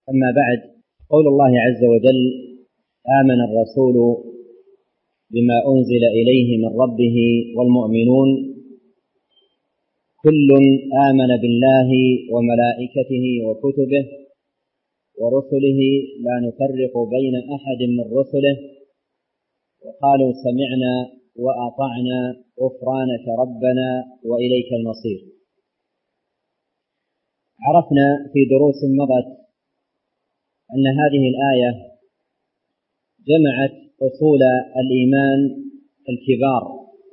أما بعد، قول الله عز وجل: آمن الرسول بما أنزل إليه من ربه والمؤمنون كل آمن بالله وملائكته وكتبه ورسله لا نفرق بين أحد من رسله وقالوا سمعنا وأطعنا غفرانك ربنا وإليك المصير. عرفنا في دروس مضت أن هذه الآية جمعت أصول الإيمان الكبار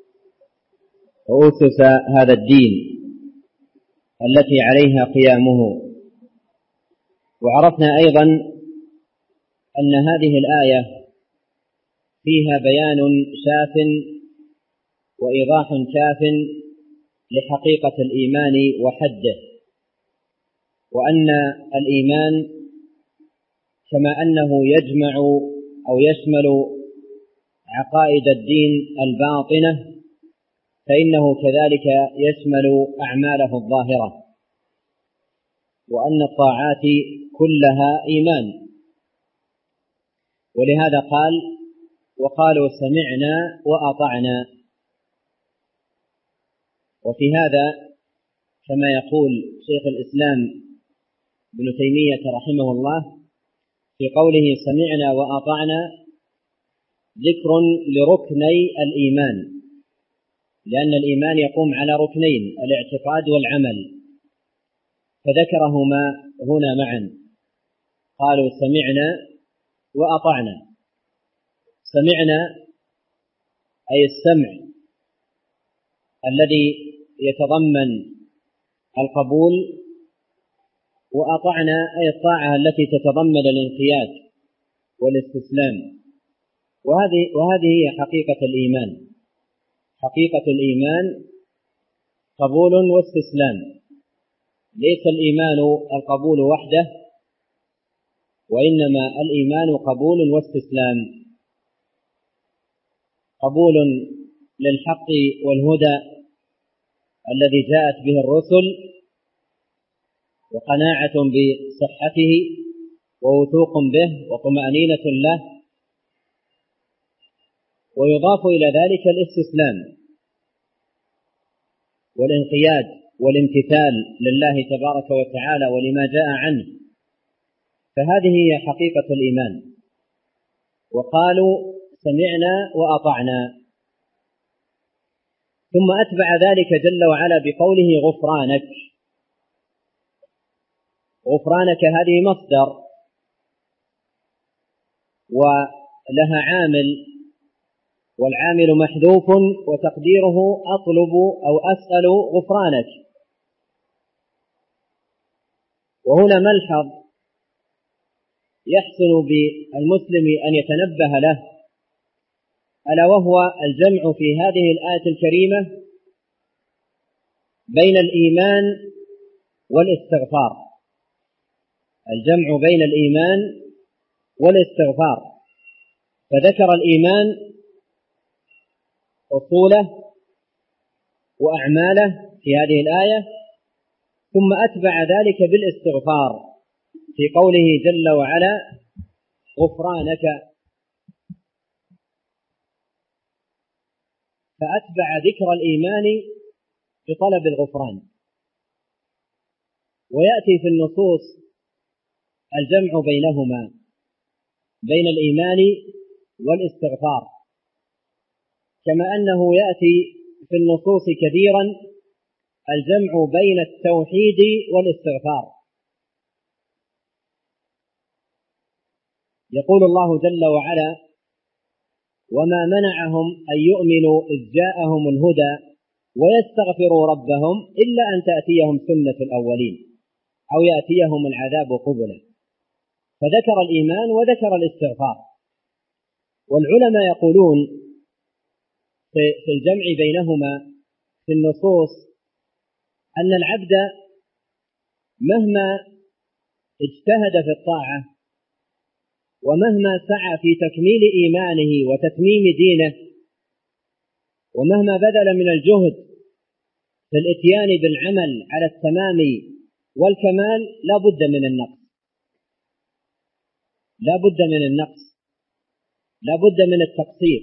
وأسس هذا الدين التي عليها قيامه. وعرفنا أيضا أن هذه الآية فيها بيان شاف وإيضاح كاف لحقيقة الإيمان وحده، وأن الإيمان كما أنه يجمع أو يشمل عقائد الدين الباطنة فإنه كذلك يشمل أعماله الظاهرة، وأن الطاعات كلها إيمان. ولهذا قال: وقالوا سمعنا وأطعنا. وفي هذا كما يقول شيخ الإسلام ابن تيمية رحمه الله في قوله سمعنا وأطعنا ذكر لركني الإيمان، لأن الإيمان يقوم على ركنين: الاعتقاد والعمل، فذكرهما هنا معا. قالوا سمعنا وأطعنا. سمعنا أي السمع الذي يتضمن القبول، وأطعنا أي الطاعة التي تتضمن الانقياد والاستسلام. وهذه هي حقيقة الإيمان. حقيقة الإيمان قبول واستسلام، ليس الإيمان القبول وحده، وإنما الإيمان قبول واستسلام. قبول للحق والهدى الذي جاءت به الرسل، وقناعة بصحته ووثوق به وطمأنينة له، ويضاف إلى ذلك الاستسلام والانقياد والامتثال لله تبارك وتعالى ولما جاء عنه. فهذه هي حقيقة الإيمان. وقالوا سمعنا وأطعنا، ثم أتبع ذلك جل وعلا بقوله غفرانك. غفرانك هذه مصدر ولها عامل، والعامل محذوف وتقديره أطلب أو أسأل غفرانك. وهنا ملحظ يحسن بالمسلم أن يتنبه له، ألا وهو الجمع في هذه الآية الكريمة بين الإيمان والاستغفار. الجمع بين الإيمان والاستغفار، فذكر الإيمان أصوله وأعماله في هذه الآية، ثم أتبع ذلك بالاستغفار في قوله جل وعلا غفرانك، فأتبع ذكر الإيمان بطلب الغفران. ويأتي في النصوص الجمع بينهما، بين الإيمان والاستغفار، كما أنه يأتي في النصوص كثيرا الجمع بين التوحيد والاستغفار. يقول الله جل وعلا: وما منعهم أن يؤمنوا إذ جاءهم الهدى ويستغفروا ربهم إلا أن تأتيهم سنة الأولين أو يأتيهم العذاب قبلا. فذكر الإيمان وذكر الاستغفار. والعلماء يقولون في الجمع بينهما في النصوص أن العبد مهما اجتهد في الطاعة ومهما سعى في تكميل إيمانه وتتميم دينه ومهما بذل من الجهد في الاتيان بالعمل على التمام والكمال لا بد من النقص. لا بد من النقص، لا بد من التقصير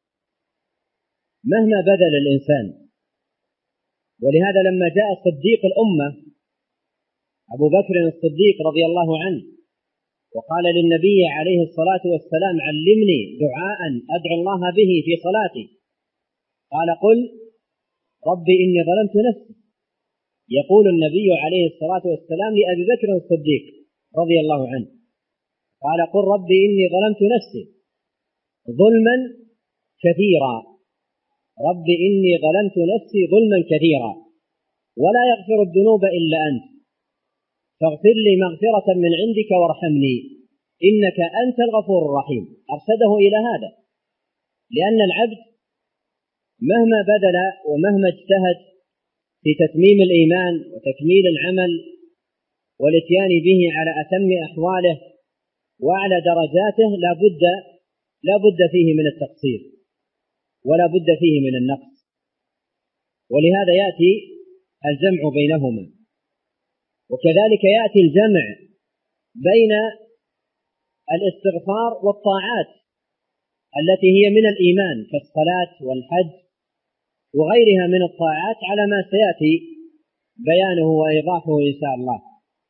مهما بذل الإنسان. ولهذا لما جاء صديق الأمة أبو بكر الصديق رضي الله عنه وقال للنبي عليه الصلاة والسلام: علمني دعاء أدعو الله به في صلاتي، قال: قل ربي إني ظلمت نفسي. يقول النبي عليه الصلاة والسلام لأبي بكر الصديق رضي الله عنه، قال: قل ربي إني ظلمت نفسي ظلما كثيرا، ربي إني ظلمت نفسي ظلما كثيرا ولا يغفر الذنوب إلا أنت، فاغفر لي مغفرة من عندك وارحمني إنك أنت الغفور الرحيم. أرشده إلى هذا، لأن العبد مهما بذل ومهما اجتهد في تتميم الإيمان وتكميل العمل والاتيان به على أتم أحواله وأعلى درجاته لا بد فيه من التقصير ولا بد فيه من النقص. ولهذا يأتي الجمع بينهما، وكذلك يأتي الجمع بين الاستغفار والطاعات التي هي من الإيمان كالصلاة والحج وغيرها من الطاعات على ما سيأتي بيانه وإيضاحه إن شاء الله.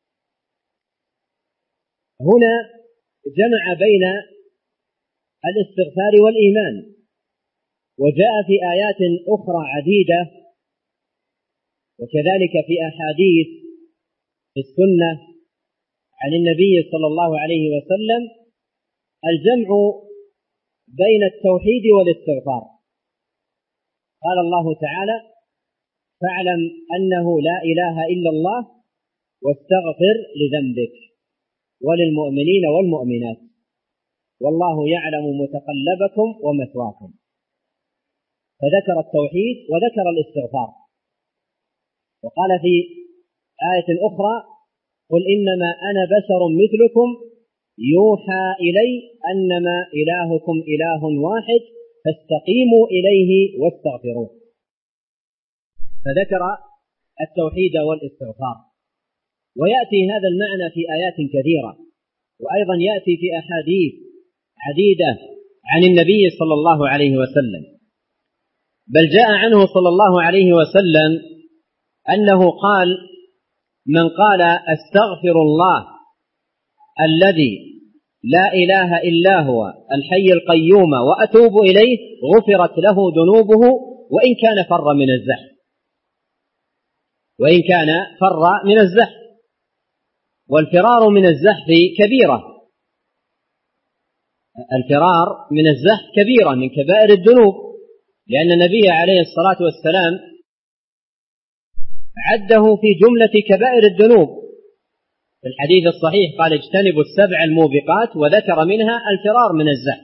هنا جمع بين الاستغفار والإيمان، وجاء في آيات أخرى عديدة وكذلك في أحاديث في السنة عن النبي صلى الله عليه وسلم الجمع بين التوحيد والاستغفار. قال الله تعالى: فاعلم أنه لا إله إلا الله واستغفر لذنبك وللمؤمنين والمؤمنات والله يعلم متقلبكم ومثواكم. فذكر التوحيد وذكر الاستغفار، وقال في آية أخرى: قل إنما أنا بشر مثلكم يوحى إلي أنما إلهكم إله واحد فاستقيموا إليه واستغفروه. فذكر التوحيد والاستغفار، ويأتي هذا المعنى في آيات كثيرة، وأيضا يأتي في أحاديث عديدة عن النبي صلى الله عليه وسلم. بل جاء عنه صلى الله عليه وسلم أنه قال: من قال أستغفر الله الذي لا إله إلا هو الحي القيوم وأتوب إليه غفرت له ذنوبه وإن كان فر من الزحف. والفرار من الزحف كبيرة، الفرار من الزحف كبيرة من كبائر الذنوب، لأن النبي عليه الصلاة والسلام عده في جملة كبائر الذنوب في الحديث الصحيح، قال: اجتنبوا السبع الموبقات، وذكر منها الفرار من الزحف.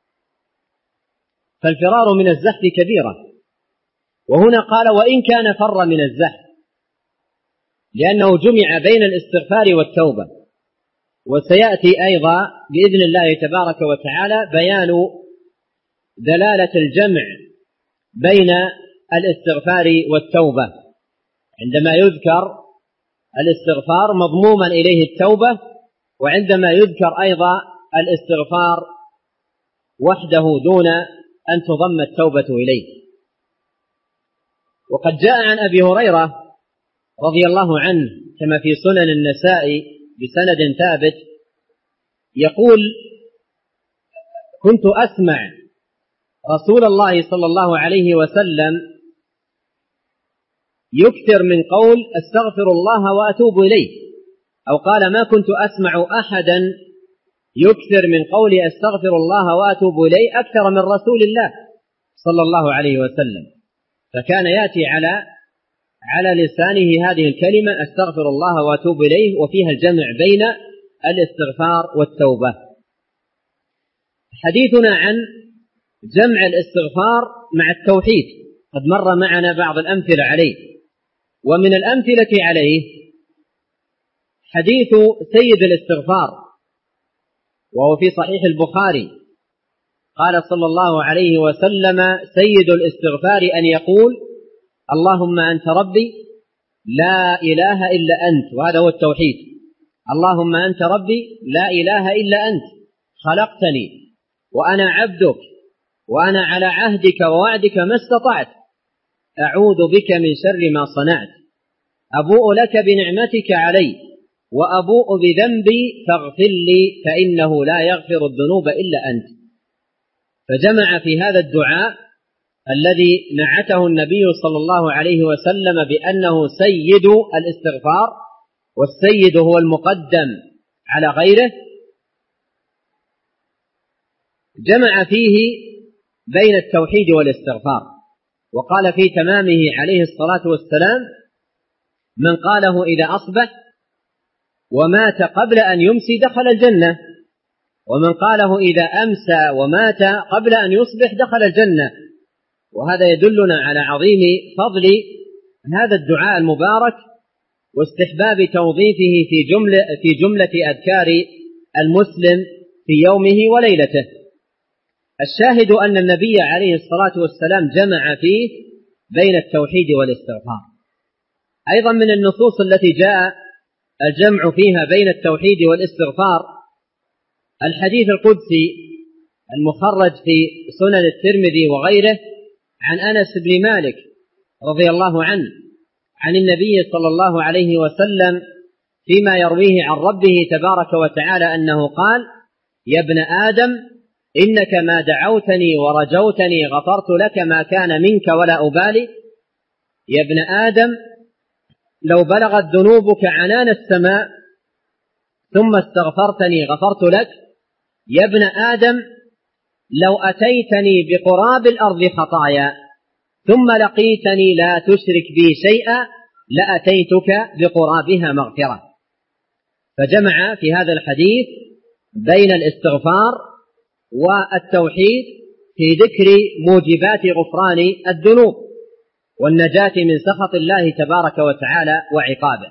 فالفرار من الزحف كبيرة، وهنا قال: وإن كان فر من الزحف، لأنه جمع بين الاستغفار والتوبة. وسيأتي أيضا بإذن الله تبارك وتعالى بيان دلالة الجمع بين الاستغفار والتوبة، عندما يذكر الاستغفار مضموما إليه التوبة، وعندما يذكر أيضا الاستغفار وحده دون أن تضم التوبة إليه. وقد جاء عن أبي هريرة رضي الله عنه كما في سنن النساء بسند ثابت يقول: كنت أسمع رسول الله صلى الله عليه وسلم يكثر من قول أستغفر الله وأتوب إليه، أو قال: ما كنت أسمع أحدا يكثر من قول أستغفر الله وأتوب إليه أكثر من رسول الله صلى الله عليه وسلم. فكان يأتي على لسانه هذه الكلمة أستغفر الله وأتوب إليه، وفيها الجمع بين الاستغفار والتوبة. حديثنا عن جمع الاستغفار مع التوحيد قد مر معنا بعض الأمثلة عليه، ومن الأمثلة عليه حديث سيد الاستغفار، وهو في صحيح البخاري، قال صلى الله عليه وسلم: سيد الاستغفار أن يقول: اللهم أنت ربي لا إله إلا أنت، وهذا هو التوحيد، اللهم أنت ربي لا إله إلا أنت خلقتني وأنا عبدك وأنا على عهدك ووعدك ما استطعت، أعوذ بك من شر ما صنعت، أبوء لك بنعمتك علي وأبوء بذنبي فاغفر لي فإنه لا يغفر الذنوب إلا أنت. فجمع في هذا الدعاء الذي نعته النبي صلى الله عليه وسلم بأنه سيد الاستغفار، والسيد هو المقدم على غيره، جمع فيه بين التوحيد والاستغفار، وقال في تمامه عليه الصلاة والسلام: من قاله إذا أصبح ومات قبل أن يمسي دخل الجنة، ومن قاله إذا أمسى ومات قبل أن يصبح دخل الجنة. وهذا يدلنا على عظيم فضل هذا الدعاء المبارك واستحباب توظيفه في جملة أذكار المسلم في يومه وليلته. الشاهد أن النبي عليه الصلاة والسلام جمع فيه بين التوحيد والاستغفار. أيضا من النصوص التي جاء الجمع فيها بين التوحيد والاستغفار الحديث القدسي المخرج في سنن الترمذي وغيره عن أنس بن مالك رضي الله عنه عن النبي صلى الله عليه وسلم فيما يرويه عن ربه تبارك وتعالى أنه قال: يا ابن آدم إنك ما دعوتني ورجوتني غفرت لك ما كان منك ولا أبالي. يا ابن آدم لو بلغت ذنوبك عنان السماء ثم استغفرتني غفرت لك. يا ابن آدم لو أتيتني بقراب الأرض خطايا ثم لقيتني لا تشرك بي شيئا لأتيتك بقرابها مغفرة. فجمع في هذا الحديث بين الاستغفار والتوحيد في ذكر موجبات غفران الذنوب والنجاة من سخط الله تبارك وتعالى وعقابه.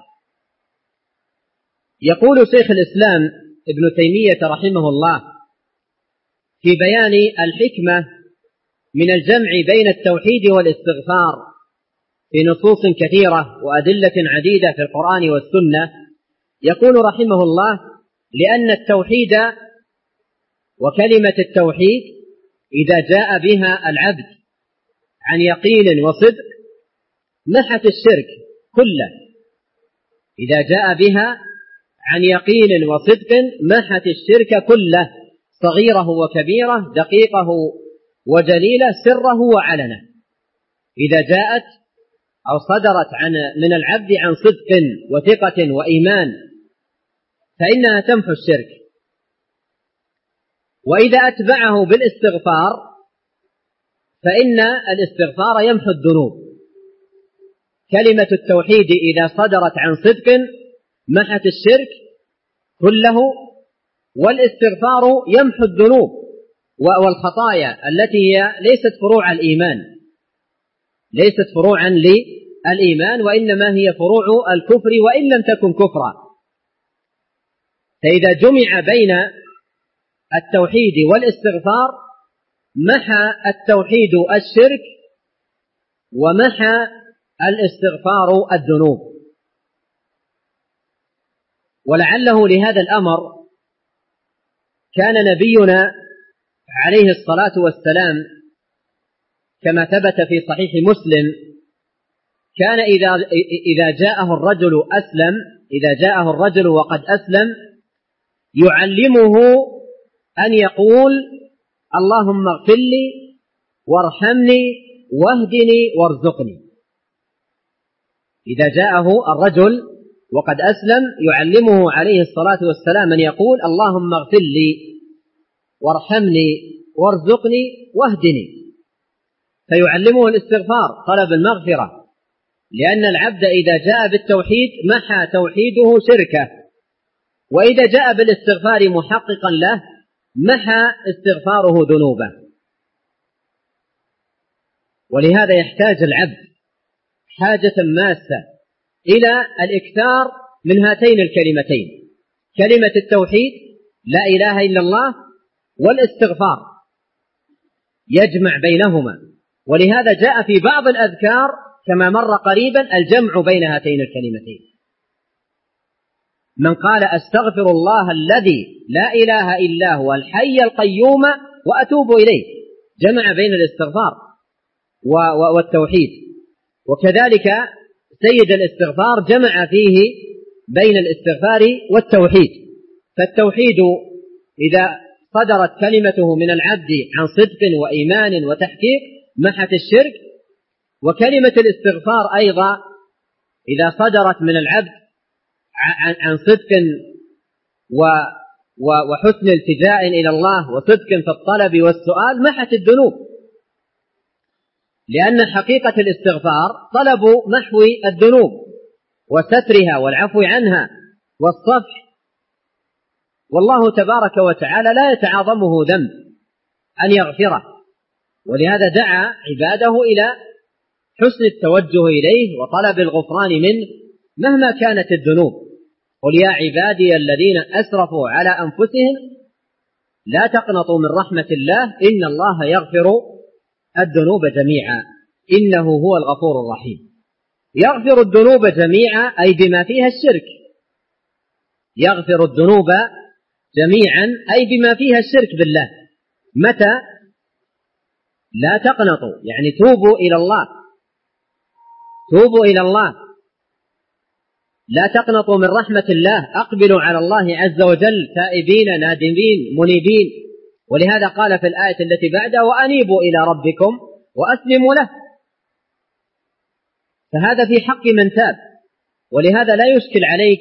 يقول شيخ الإسلام ابن تيمية رحمه الله في بيان الحكمة من الجمع بين التوحيد والاستغفار في نصوص كثيرة وأدلة عديدة في القرآن والسنة، يقول رحمه الله: لأن التوحيد وكلمة التوحيد إذا جاء بها العبد عن يقين وصدق محت الشرك كله. إذا جاء بها عن يقين وصدق محت الشرك كله، صغيره وكبيره، دقيقه وجليله، سره وعلنه. إذا جاءت أو صدرت من العبد عن صدق وثقة وإيمان فإنها تمحو الشرك. وإذا أتبعه بالاستغفار فإن الاستغفار يمحو الذنوب. كلمة التوحيد إذا صدرت عن صدق محت الشرك كله، والاستغفار يمحو الذنوب والخطايا التي هي ليست فروع الإيمان، ليست فروعا للإيمان، وإنما هي فروع الكفر وإن لم تكن كفرا. فإذا جمع بين التوحيد والاستغفار محى التوحيد الشرك ومحى الاستغفار الذنوب. ولعله لهذا الأمر كان نبينا عليه الصلاة والسلام كما ثبت في صحيح مسلم كان إذا جاءه الرجل أسلم، إذا جاءه الرجل وقد أسلم يعلمه أن يقول: اللهم اغفر لي وارحمني واهدني وارزقني. إذا جاءه الرجل وقد أسلم يعلمه عليه الصلاة والسلام أن يقول: اللهم اغفر لي وارحمني وارزقني واهدني. فيعلمه الاستغفار، طلب المغفرة، لأن العبد إذا جاء بالتوحيد محى توحيده شركه، وإذا جاء بالاستغفار محققا له محى استغفاره ذنوبه. ولهذا يحتاج العبد حاجة ماسة إلى الإكثار من هاتين الكلمتين، كلمة التوحيد لا إله إلا الله والاستغفار، يجمع بينهما. ولهذا جاء في بعض الأذكار كما مر قريبا الجمع بين هاتين الكلمتين. من قال أستغفر الله الذي لا إله إلا هو الحي القيوم وأتوب إليه، جمع بين الاستغفار والتوحيد. وكذلك سيد الاستغفار جمع فيه بين الاستغفار والتوحيد. فالتوحيد إذا صدرت كلمته من العبد عن صدق وإيمان وتحقيق محت الشرك، وكلمة الاستغفار أيضا إذا صدرت من العبد عن صدق وحسن التجاء إلى الله وصدق في الطلب والسؤال محت الذنوب، لأن حقيقة الاستغفار طلب محو الذنوب وسترها والعفو عنها والصفح. والله تبارك وتعالى لا يتعاظمه ذنب أن يغفره، ولهذا دعا عباده إلى حسن التوجه إليه وطلب الغفران منه مهما كانت الذنوب. قل يا عبادي الذين أسرفوا على أنفسهم لا تقنطوا من رحمة الله إن الله يغفر الذنوب جميعا إنه هو الغفور الرحيم. يغفر الذنوب جميعا أي بما فيها الشرك، يغفر الذنوب جميعا أي بما فيها الشرك بالله. متى؟ لا تقنطوا، يعني توبوا إلى الله، توبوا إلى الله، لا تقنطوا من رحمة الله، أقبلوا على الله عز وجل تائبين نادمين منيبين. ولهذا قال في الآية التي بعدها وأنيبوا إلى ربكم وأسلموا له، فهذا في حق من تاب. ولهذا لا يشكل عليك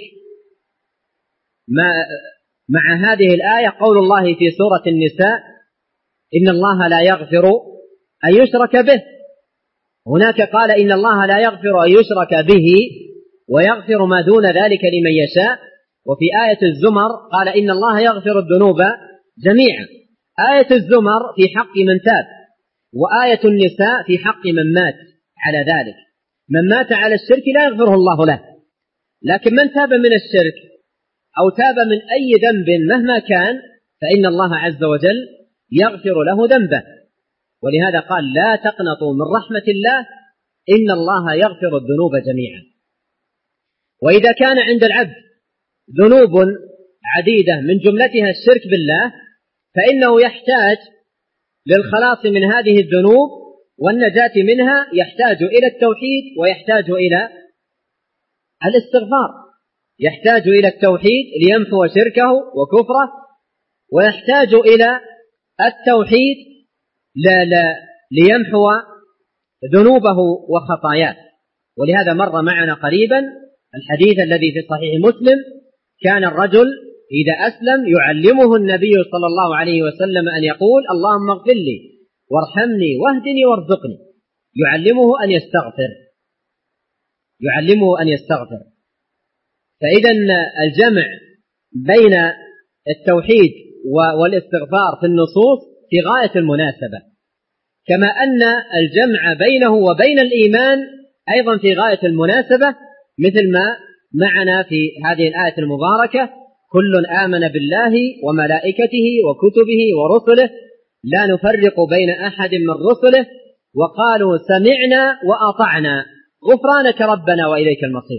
مع هذه الآية قول الله في سورة النساء إن الله لا يغفر أن يشرك به. هناك قال إن الله لا يغفر أن يشرك به ويغفر ما دون ذلك لمن يشاء، وفي آية الزمر قال إن الله يغفر الذنوب جميعا. آية الزمر في حق من تاب، وآية النساء في حق من مات على ذلك. من مات على الشرك لا يغفره الله له، لكن من تاب من الشرك أو تاب من أي ذنب مهما كان فإن الله عز وجل يغفر له ذنبه. ولهذا قال لا تقنطوا من رحمة الله إن الله يغفر الذنوب جميعا. وإذا كان عند العبد ذنوب عديدة من جملتها الشرك بالله فإنه يحتاج للخلاص من هذه الذنوب والنجاة منها، يحتاج إلى التوحيد ويحتاج إلى الاستغفار. يحتاج إلى التوحيد لينفو شركه وكفره، ويحتاج إلى التوحيد ليمحو ذنوبه وخطاياه. ولهذا مر معنا قريبا الحديث الذي في صحيح مسلم كان الرجل إذا أسلم يعلمه النبي صلى الله عليه وسلم أن يقول اللهم اغفر لي وارحمني واهدني وارزقني، يعلمه أن يستغفر، يعلمه أن يستغفر. فإذا الجمع بين التوحيد والاستغفار في النصوص في غاية المناسبة، كما أن الجمع بينه وبين الإيمان أيضا في غاية المناسبة، مثل ما معنا في هذه الآية المباركة كل آمن بالله وملائكته وكتبه ورسله لا نفرق بين أحد من رسله وقالوا سمعنا وأطعنا غفرانك ربنا وإليك المصير.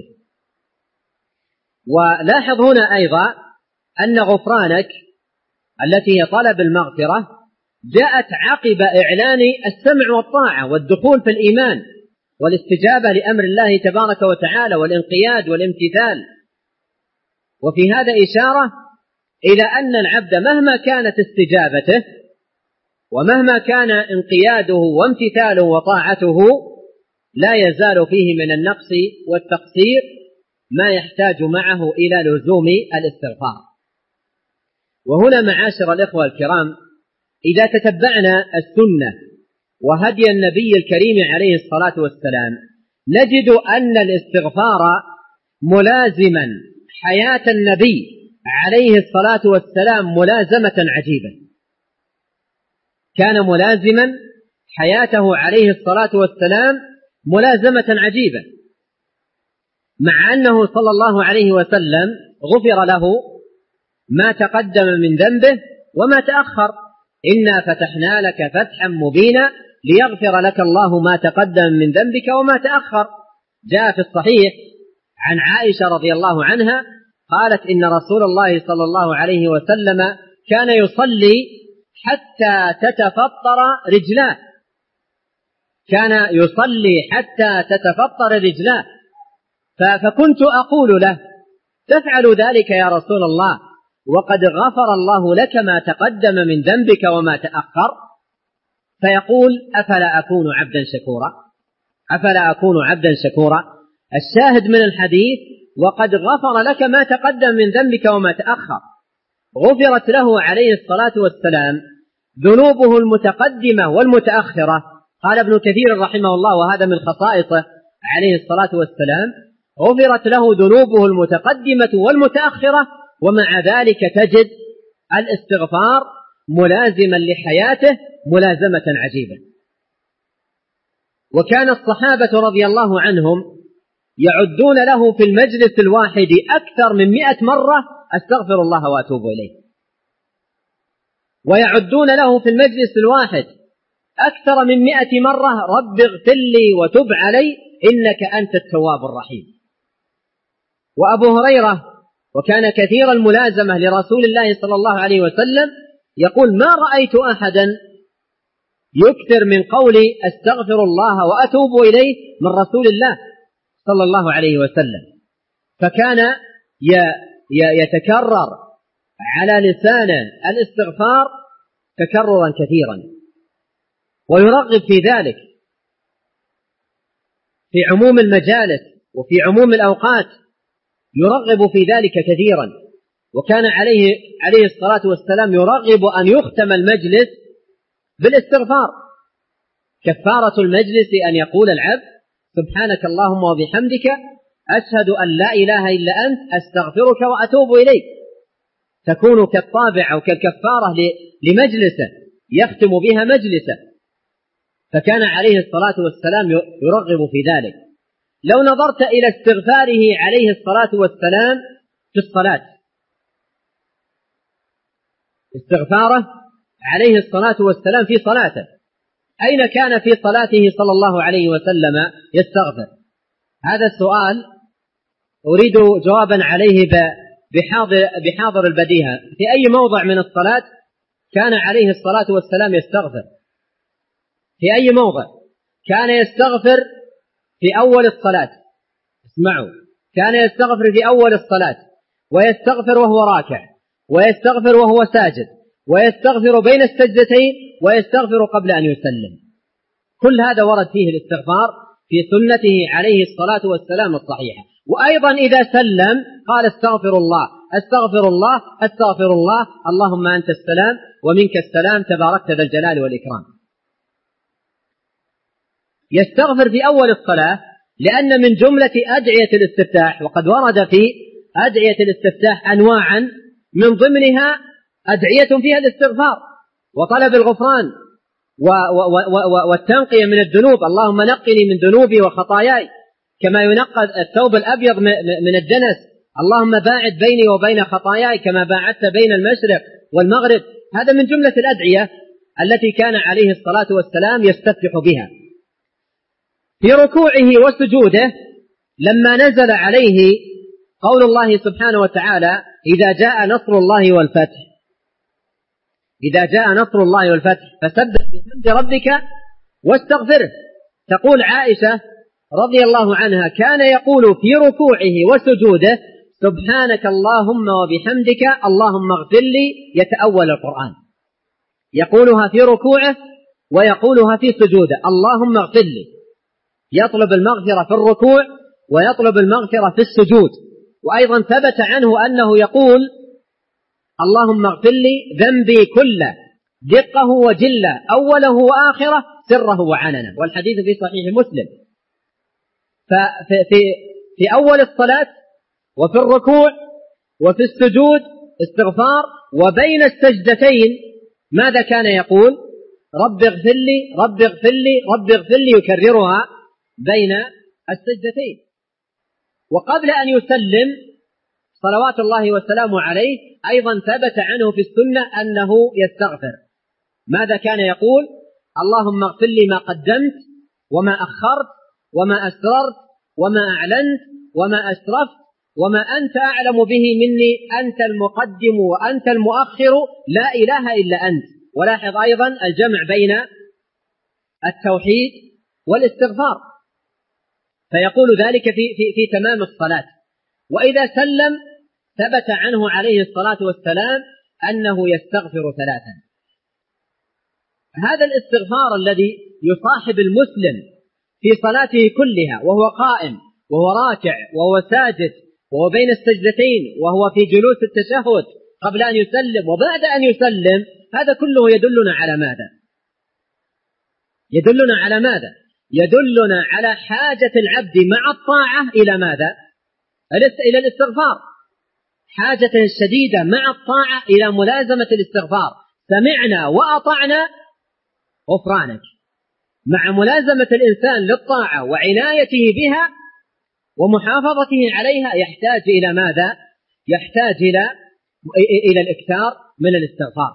ولاحظ هنا أيضا أن غفرانك التي هي طلب المغفرة جاءت عقب إعلان السمع والطاعة والدخول في الإيمان والاستجابة لأمر الله تبارك وتعالى والانقياد والامتثال. وفي هذا إشارة إلى أن العبد مهما كانت استجابته ومهما كان انقياده وامتثاله وطاعته لا يزال فيه من النقص والتقصير ما يحتاج معه إلى لزوم الاستغفار. وهنا معاشر الإخوة الكرام إذا تتبعنا السنة وهدي النبي الكريم عليه الصلاة والسلام نجد أن الاستغفار ملازما حياة النبي عليه الصلاة والسلام ملازمة عجيبة. كان ملازما حياته عليه الصلاة والسلام ملازمة عجيبة، مع أنه صلى الله عليه وسلم غفر له ما تقدم من ذنبه وما تأخر. إنا فتحنا لك فتحا مبينا ليغفر لك الله ما تقدم من ذنبك وما تأخر. جاء في الصحيح عن عائشة رضي الله عنها قالت إن رسول الله صلى الله عليه وسلم كان يصلي حتى تتفطر رجلاه، كان يصلي حتى تتفطر رجلاه، فكنت أقول له: تفعل ذلك يا رسول الله وقد غفر الله لك ما تقدم من ذنبك وما تأخر؟ فيقول: أفلا أكون عبدا شكورا، أفلا أكون عبدا شكورا. الشاهد من الحديث: وقد غفر لك ما تقدم من ذنبك وما تأخر. غفرت له عليه الصلاة والسلام ذنوبه المتقدمة والمتأخرة. قال ابن كثير رحمه الله، وهذا من خصائصه عليه الصلاة والسلام: غفرت له ذنوبه المتقدمة والمتأخرة، ومع ذلك تجد الاستغفار ملازما لحياته ملازمة عجيبة. وكان الصحابة رضي الله عنهم يعدون له في المجلس الواحد أكثر من 100 مرة: أستغفر الله وأتوب إليه. ويعدون له في المجلس الواحد أكثر من 100 مرة: رب اغفر لي وتب علي إنك أنت التواب الرحيم. وأبو هريرة وكان كثير الملازمة لرسول الله صلى الله عليه وسلم يقول: ما رأيت أحدا يكثر من قول أستغفر الله وأتوب إليه من رسول الله صلى الله عليه وسلم. فكان يتكرر على لسانه الاستغفار تكررا كثيرا، ويرغب في ذلك في عموم المجالس وفي عموم الأوقات، يرغب في ذلك كثيرا. وكان عليه الصلاة والسلام يرغب أن يختم المجلس بالاستغفار. كفارة المجلس أن يقول العبد: سبحانك اللهم وبحمدك أشهد أن لا إله إلا أنت أستغفرك وأتوب إليك، تكون كالطابع أو كالكفارة لمجلسه يختم بها مجلسه. فكان عليه الصلاة والسلام يرغب في ذلك. لو نظرت إلى استغفاره عليه الصلاة والسلام في الصلاة، استغفاره عليه الصلاة والسلام في صلاته، أين كان في صلاته صلى الله عليه وسلم يستغفر؟ هذا السؤال أريد جوابا عليه بحاضر البديهة. في أي موضع من الصلاة كان عليه الصلاة والسلام يستغفر؟ في أي موضع؟ كان يستغفر في أول الصلاة. اسمعوا، كان يستغفر في أول الصلاة، ويستغفر وهو راكع، ويستغفر وهو ساجد، ويستغفر بين السجدتين، ويستغفر قبل أن يسلم. كل هذا ورد فيه الاستغفار في سنته عليه الصلاة والسلام الصحيحة. وأيضا إذا سلم قال: استغفر الله استغفر الله استغفر الله، اللهم أنت السلام ومنك السلام تباركت ذا الجلال والإكرام. يستغفر في أول الصلاة لأن من جملة أدعية الاستفتاح، وقد ورد في أدعية الاستفتاح أنواعا من ضمنها أدعية فيها الاستغفار وطلب الغفران والتنقية من الذنوب. اللهم نقني من ذنوبي وخطاياي كما ينقى الثوب الأبيض من الدنس. اللهم باعد بيني وبين خطاياي كما باعدت بين المشرق والمغرب. هذا من جملة الأدعية التي كان عليه الصلاة والسلام يستفتح بها. في ركوعه وسجوده لما نزل عليه قول الله سبحانه وتعالى: إذا جاء نصر الله والفتح، إذا جاء نصر الله والفتح فسبح بحمد ربك واستغفره. تقول عائشة رضي الله عنها: كان يقول في ركوعه وسجوده: سبحانك اللهم وبحمدك اللهم اغفر لي. يتأول القرآن، يقولها في ركوعه ويقولها في سجوده: اللهم اغفر لي. يطلب المغفرة في الركوع ويطلب المغفرة في السجود. وأيضا ثبت عنه أنه يقول: اللهم اغفر لي ذنبي كله دقه وجله أوله وآخره سره وعننه. والحديث في صحيح مسلم. ففي أول الصلاة وفي الركوع وفي السجود استغفار، وبين السجدتين ماذا كان يقول؟ رب اغفر لي رب اغفر لي رب اغفر لي، يكررها بين السجدتين. وقبل أن يسلم صلوات الله وسلامه عليه أيضا ثبت عنه في السنة أنه يستغفر. ماذا كان يقول؟ اللهم اغفر لي ما قدمت وما أخرت وما أسررت وما أعلنت وما أسرفت وما أنت أعلم به مني، أنت المقدم وأنت المؤخر، لا إله إلا أنت. ولاحظ أيضا الجمع بين التوحيد والاستغفار، فيقول ذلك في تمام الصلاة. وإذا سلم ثبت عنه عليه الصلاة والسلام أنه يستغفر 3. هذا الاستغفار الذي يصاحب المسلم في صلاته كلها، وهو قائم وهو راكع وهو ساجد وهو بين السجدتين وهو في جلوس التشهد قبل أن يسلم وبعد أن يسلم، هذا كله يدلنا على ماذا؟ يدلنا على ماذا؟ يدلنا على حاجة العبد مع الطاعة إلى ماذا؟ إلى الاستغفار، حاجة شديدة مع الطاعة إلى ملازمة الاستغفار. سمعنا وأطعنا غفرانك، مع ملازمة الإنسان للطاعة وعنايته بها ومحافظته عليها يحتاج إلى ماذا؟ يحتاج إلى الإكثار من الاستغفار.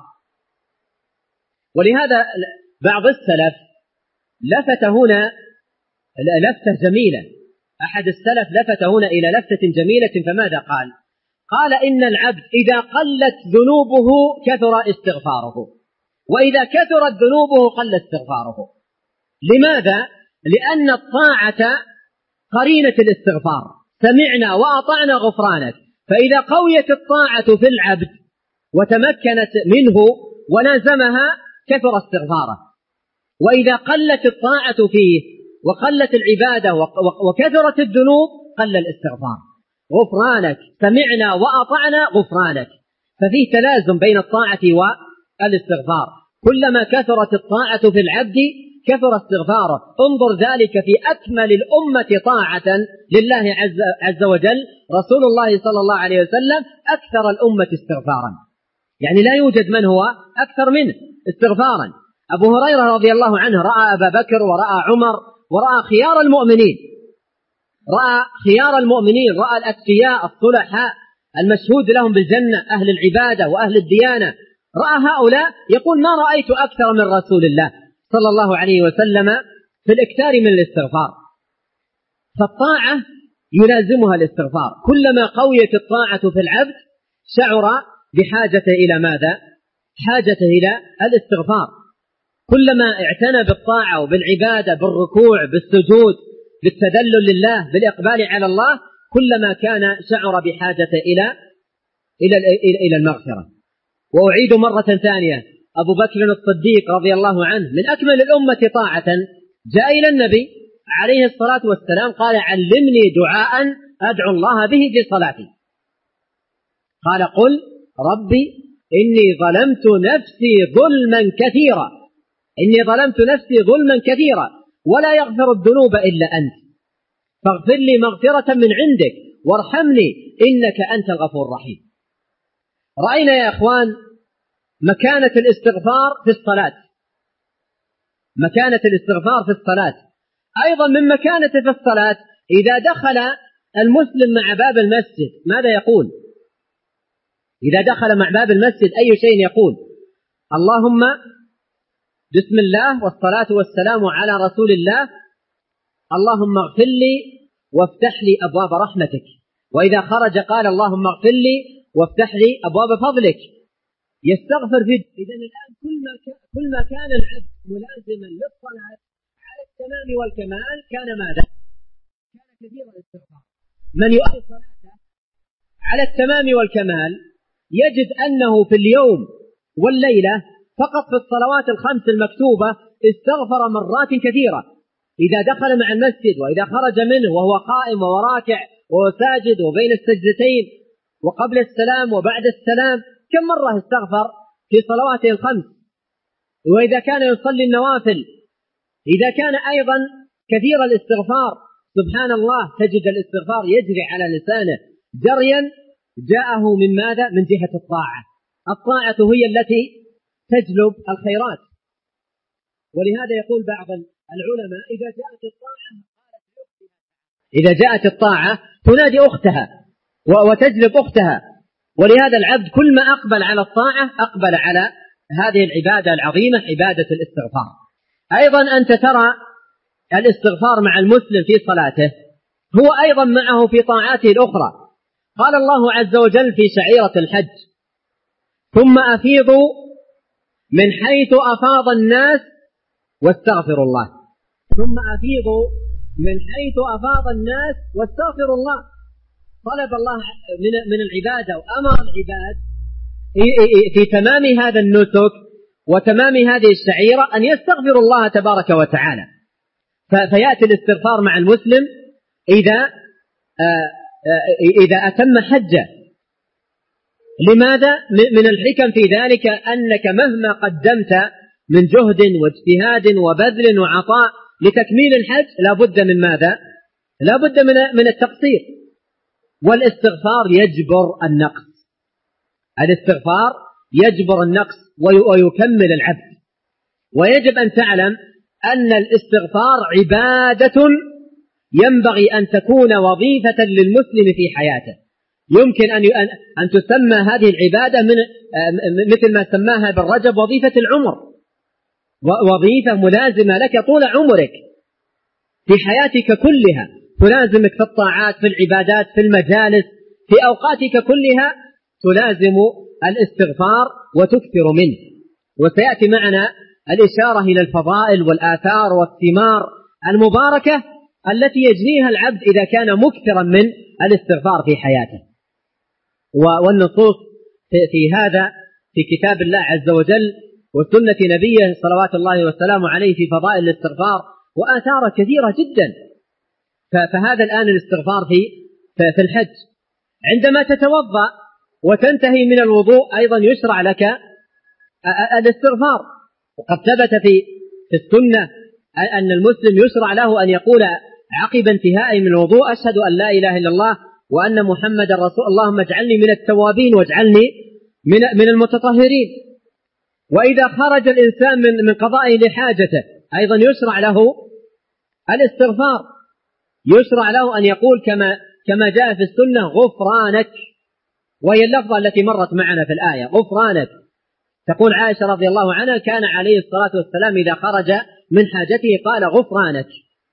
ولهذا بعض السلف لفت هنا لفتة جميلة، أحد السلف لفت هنا إلى لفتة جميلة، فماذا قال؟ قال إن العبد إذا قلت ذنوبه كثر استغفاره، وإذا كثرت ذنوبه قل استغفاره. لماذا؟ لأن الطاعة قرينة الاستغفار، سمعنا وأطعنا غفرانك. فإذا قويت الطاعة في العبد وتمكنت منه ولازمها كثر استغفاره، وإذا قلت الطاعة فيه وقلت العبادة وكثرت الذنوب قل الاستغفار. غفرانك، سمعنا وأطعنا غفرانك. ففيه تلازم بين الطاعة والاستغفار، كلما كثرت الطاعة في العبد كثر استغفاره. انظر ذلك في أكمل الأمة طاعة لله عز وجل رسول الله صلى الله عليه وسلم أكثر الأمة استغفارا، يعني لا يوجد من هو أكثر منه استغفارا. أبو هريرة رضي الله عنه رأى أبا بكر ورأى عمر ورأى خيار المؤمنين، رأى الأتقياء الصلحاء المشهود لهم بالجنة، أهل العبادة وأهل الديانة، رأى هؤلاء يقول ما رأيت أكثر من رسول الله صلى الله عليه وسلم في الإكثار من الاستغفار. فالطاعة يلازمها الاستغفار، كلما قويت الطاعة في العبد شعر بحاجته إلى ماذا؟ حاجته إلى الاستغفار. كلما اعتنى بالطاعة وبالعبادة، بالركوع، بالسجود، بالتذلل لله، بالإقبال على الله، كلما كان شعر بحاجته إلى المغفرة. وأعيد مرة ثانية، أبو بكر الصديق رضي الله عنه من أكمل الأمة طاعة جاء إلى النبي عليه الصلاة والسلام قال علمني دعاء أدعو الله به في صلاتي. قال قل ربي إني ظلمت نفسي ظلما كثيرا ولا يغفر الذنوب إلا أنت فاغفر لي مغفرة من عندك وارحمني إنك أنت الغفور الرحيم. رأينا يا أخوان مكانة الاستغفار في الصلاة، أيضا من مكانته في الصلاة إذا دخل المسلم مع باب المسجد ماذا يقول؟ إذا دخل مع باب المسجد أي شيء يقول؟ اللهم بسم الله والصلاة والسلام على رسول الله، اللهم اغفر لي وافتح لي أبواب رحمتك. وإذا خرج قال اللهم اغفر لي وافتح لي أبواب فضلك. يستغفر في إذن الآن كل ما كان العبد ملازما للصلاة على التمام والكمال كان ماذا؟ كان كثير الاستغفار. من يؤدي صلاته على التمام والكمال يجد أنه في اليوم والليلة فقط في الصلوات الخمس المكتوبة استغفر مرات كثيرة، إذا دخل مع المسجد وإذا خرج منه وهو قائم وهو راكع وهو ساجد وبين السجدتين وقبل السلام وبعد السلام، كم مرة استغفر في صلواته الخمس؟ وإذا كان يصلي النوافل إذا كان أيضا كثير الاستغفار، سبحان الله تجد الاستغفار يجري على لسانه جريا. جاءه من ماذا؟ من جهة الطاعة هي التي تجلب الخيرات. ولهذا يقول بعض العلماء إذا جاءت الطاعة تنادي أختها وتجلب أختها. ولهذا العبد كل ما أقبل على الطاعة أقبل على هذه العبادة العظيمة، عبادة الاستغفار. أيضا أنت ترى الاستغفار مع المسلم في صلاته هو أيضا معه في طاعاته الأخرى. قال الله عز وجل في شعيرة الحج: ثم أفيضوا من حيث أفاض الناس واستغفروا الله. ثم أفيضوا من حيث أفاض الناس واستغفروا الله. طلب الله من العبادة وأمر العباد في تمام هذا النسك وتمام هذه الشعيرة أن يستغفروا الله تبارك وتعالى. فيأتي الاستغفار مع المسلم إذا أتم حجه. لماذا؟ من الحكم في ذلك أنك مهما قدمت من جهد واجتهاد وبذل وعطاء لتكميل الحج لا بد من ماذا؟ لا بد من التقصير. والاستغفار يجبر النقص. الاستغفار يجبر النقص ويكمل العبد. ويجب أن تعلم أن الاستغفار عبادة ينبغي أن تكون وظيفة للمسلم في حياته. يمكن أن تسمى هذه العبادة مثل ما سماها ابن رجب وظيفة العمر، وظيفة ملازمة لك طول عمرك في حياتك كلها، تلازمك في الطاعات، في العبادات، في المجالس، في أوقاتك كلها تلازم الاستغفار وتكثر منه. وسيأتي معنا الإشارة إلى الفضائل والآثار والثمار المباركة التي يجنيها العبد إذا كان مكثرا من الاستغفار في حياته. والنصوص في هذا في كتاب الله عز وجل وسنة نبيه صلوات الله وسلامه عليه في فضائل الاستغفار وآثار كثيرة جدا. فهذا الآن الاستغفار في الحج. عندما تتوضأ وتنتهي من الوضوء أيضا يشرع لك الاستغفار. وقد ثبت في السنة أن المسلم يشرع له أن يقول عقب انتهائه من الوضوء: أشهد أن لا إله إلا الله وأن محمد رسول الله، اللهم اجعلني من التوابين واجعلني من المتطهرين. وإذا خرج الإنسان من قضائه لحاجته أيضا يشرع له الاستغفار. يشرع له أن يقول كما جاء في السنة: غفرانك، وهي اللفظة التي مرت معنا في الآية: غفرانك. تقول عائشة رضي الله عنها: كان عليه الصلاة والسلام إذا خرج من حاجته قال: غفرانك.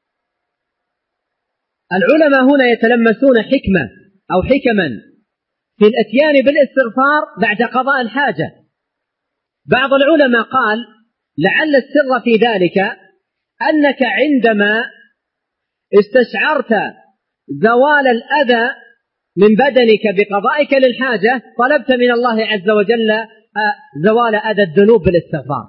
العلماء هنا يتلمسون حكمة أو حكما في الاتيان بالاستغفار بعد قضاء الحاجة. بعض العلماء قال: لعل السر في ذلك أنك عندما استشعرت زوال الأذى من بدنك بقضائك للحاجة طلبت من الله عز وجل زوال أذى الذنوب بالاستغفار.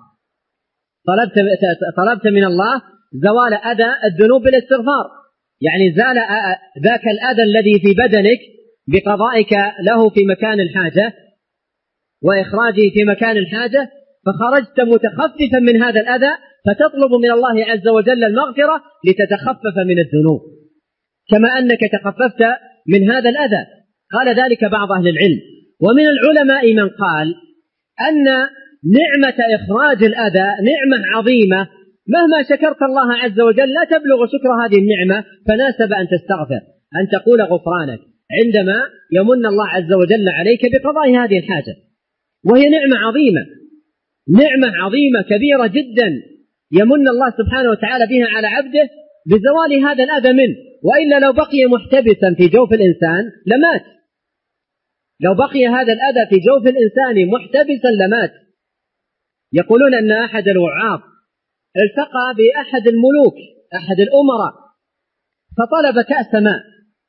طلبت من الله زوال أذى الذنوب بالاستغفار، يعني زال ذاك الأذى الذي في بدنك بقضائك له في مكان الحاجة وإخراجه في مكان الحاجة، فخرجت متخففا من هذا الأذى فتطلب من الله عز وجل المغفرة لتتخفف من الذنوب كما أنك تخففت من هذا الأذى. قال ذلك بعض أهل العلم. ومن العلماء من قال أن نعمة إخراج الأذى نعمة عظيمة، مهما شكرت الله عز وجل لا تبلغ شكر هذه النعمة، فناسب أن تستغفر، أن تقول غفرانك عندما يمن الله عز وجل عليك بقضاء هذه الحاجة. وهي نعمة عظيمة، نعمة عظيمة كبيرة جدا يمن الله سبحانه وتعالى بها على عبده بزوال هذا الأذى منه. وإلا لو بقي محتبسا في جوف الإنسان لمات. لو بقي هذا الأذى في جوف الإنسان محتبسا لمات. يقولون أن أحد الوعاظ التقى بأحد الملوك أحد الأمراء فطلب كأس ماء،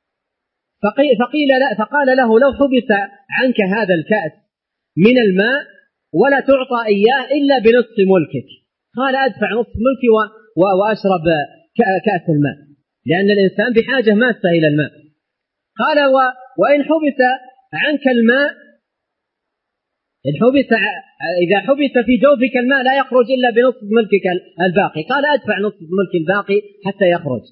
فقال له: لو حبس عنك هذا الكأس من الماء ولا تعطى إياه إلا بنصف ملكك. قال: أدفع نصف ملكي وأشرب كأس الماء، لأن الإنسان بحاجة ماسة إلى الماء. قال: وإن حبس عنك الماء، إذا حبس في جوفك الماء لا يخرج إلا بنصف ملكك الباقي. قال: أدفع نصف ملك الباقي حتى يخرج.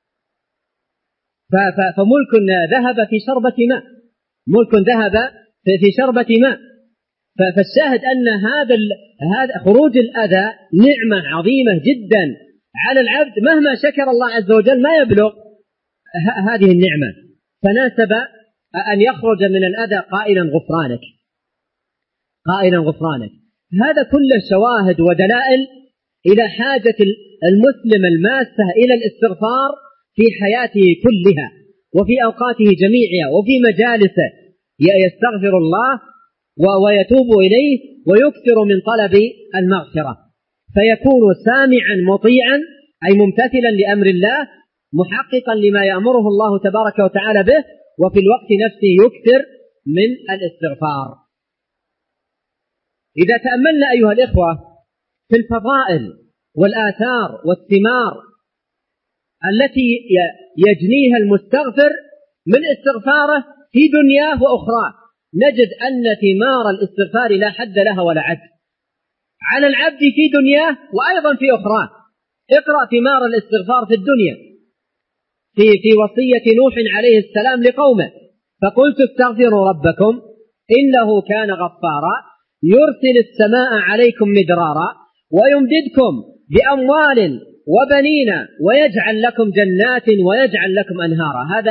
فملك ذهب في شربة ماء، ملك ذهب في شربة ماء. فالشاهد أن هذا خروج الأذى نعمة عظيمة جدا على العبد، مهما شكر الله عز وجل ما يبلغ هذه النعمة، فناسب أن يخرج من الأذى قائلا: غفرانك، قائلا غفرانك. هذا كل شواهد ودلائل إلى حاجة المسلم الماسة إلى الاستغفار في حياته كلها. وفي أوقاته جميعها وفي مجالسه يستغفر الله ويتوب إليه ويكثر من طلب المغفرة، فيكون سامعا مطيعا أي ممتثلا لأمر الله، محققا لما يأمره الله تبارك وتعالى به، وفي الوقت نفسه يكثر من الاستغفار. إذا تأملنا أيها الإخوة في الفضائل والآثار والثمار التي يجنيها المستغفر من استغفاره في دنياه وأخراه، نجد أن ثمار الاستغفار لا حد لها ولا عد على العبد في دنياه وأيضا في أخراه. اقرأ ثمار الاستغفار في الدنيا في وصية نوح عليه السلام لقومه: فقلت استغفروا ربكم إنه كان غفارا يرسل السماء عليكم مدرارا ويمددكم بأموال وبنين ويجعل لكم جنات ويجعل لكم أنهارا. هذا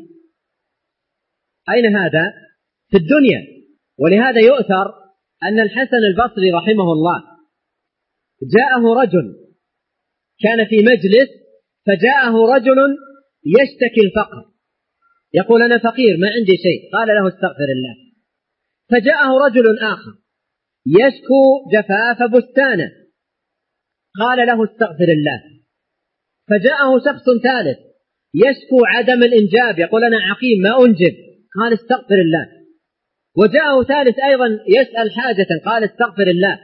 أين هذا؟ في الدنيا. ولهذا يؤثر أن الحسن البصري رحمه الله جاءه رجل، كان في مجلس فجاءه رجل يشتكي الفقر، يقول أنا فقير ما عندي شيء، قال له استغفر الله. فجاءه رجل آخر يشكو جفاف بستانه، قال له استغفر الله. فجاءه شخص ثالث يشكو عدم الإنجاب، يقول أنا عقيم ما أنجب، قال استغفر الله. وجاءه ثالث أيضا يسأل حاجة، قال استغفر الله.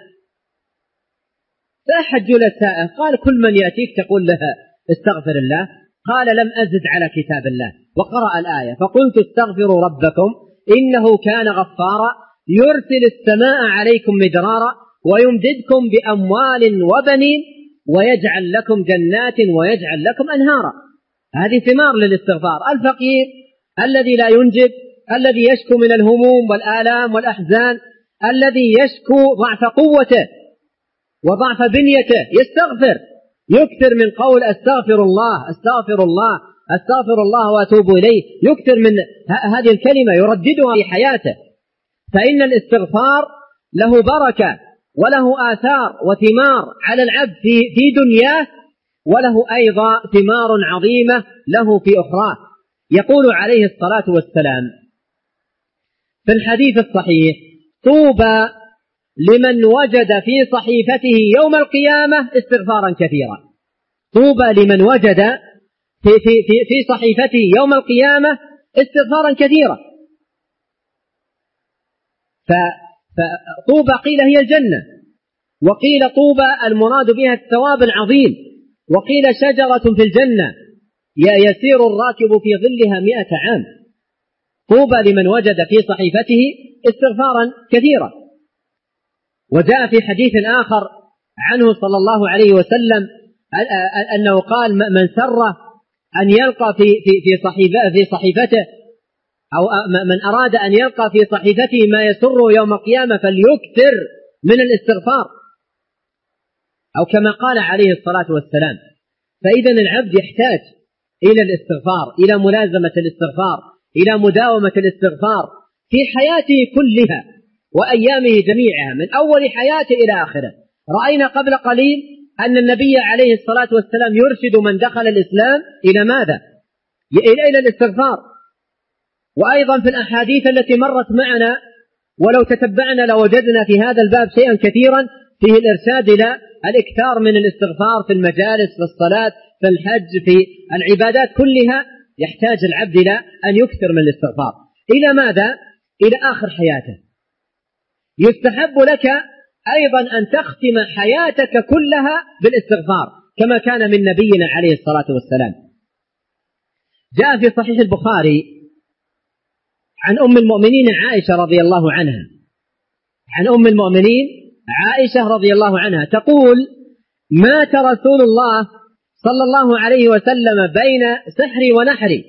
فأحد جلسائه قال كل من يأتيك تقول لها استغفر الله؟ قال لم أزد على كتاب الله، وقرأ الآية: فقلت استغفروا ربكم إنه كان غفارا يرسل السماء عليكم مدرارا ويمددكم بأموال وبنين ويجعل لكم جنات ويجعل لكم أنهارا. هذه ثمار للاستغفار. الفقير الذي لا ينجب، الذي يشكو من الهموم والآلام والأحزان، الذي يشكو ضعف قوته وضعف بنيته، يستغفر، يكثر من قول أستغفر الله أستغفر الله أستغفر الله وأتوب إليه، يكثر من هذه الكلمة يرددها في حياته. فإن الاستغفار له بركة وله آثار وثمار على العبد في دنياه، وله أيضا ثمار عظيمة له في أخراه. يقول عليه الصلاة والسلام في الحديث الصحيح: طوبى لمن وجد في صحيفته يوم القيامة استغفارا كثيرا. طوبى لمن وجد في صحيفته يوم القيامة استغفارا كثيرا. فطوبى قيل هي الجنة، وقيل طوبى المراد بها الثواب العظيم، وقيل شجرة في الجنة يسير الراكب في ظلها 100 عام. طوبى لمن وجد في صحيفته استغفارا كثيرا. وجاء في حديث آخر عنه صلى الله عليه وسلم أنه قال: من سره أن يلقى في صحيفته، أو من أراد أن يلقى في صحيفته ما يسره يوم القيامة فليكثر من الاستغفار، أو كما قال عليه الصلاة والسلام. فإذا العبد يحتاج إلى الاستغفار، إلى ملازمة الاستغفار، إلى مداومة الاستغفار في حياته كلها وأيامه جميعها من أول حياته إلى آخره. رأينا قبل قليل أن النبي عليه الصلاة والسلام يرشد من دخل الإسلام إلى ماذا؟ إلى الاستغفار. وأيضا في الأحاديث التي مرت معنا ولو تتبعنا لوجدنا في هذا الباب شيئا كثيرا فيه الإرشاد إلى الإكثار من الاستغفار في المجالس، في الصلاة، في الحج، في العبادات كلها يحتاج العبد إلى أن يكثر من الاستغفار. إلى ماذا؟ إلى آخر حياته. يستحب لك أيضا أن تختم حياتك كلها بالاستغفار كما كان من نبينا عليه الصلاة والسلام. جاء في صحيح البخاري عن أم المؤمنين عائشة رضي الله عنها، عن أم المؤمنين عائشة رضي الله عنها تقول: مات رسول الله صلى الله عليه وسلم بين سحري ونحري،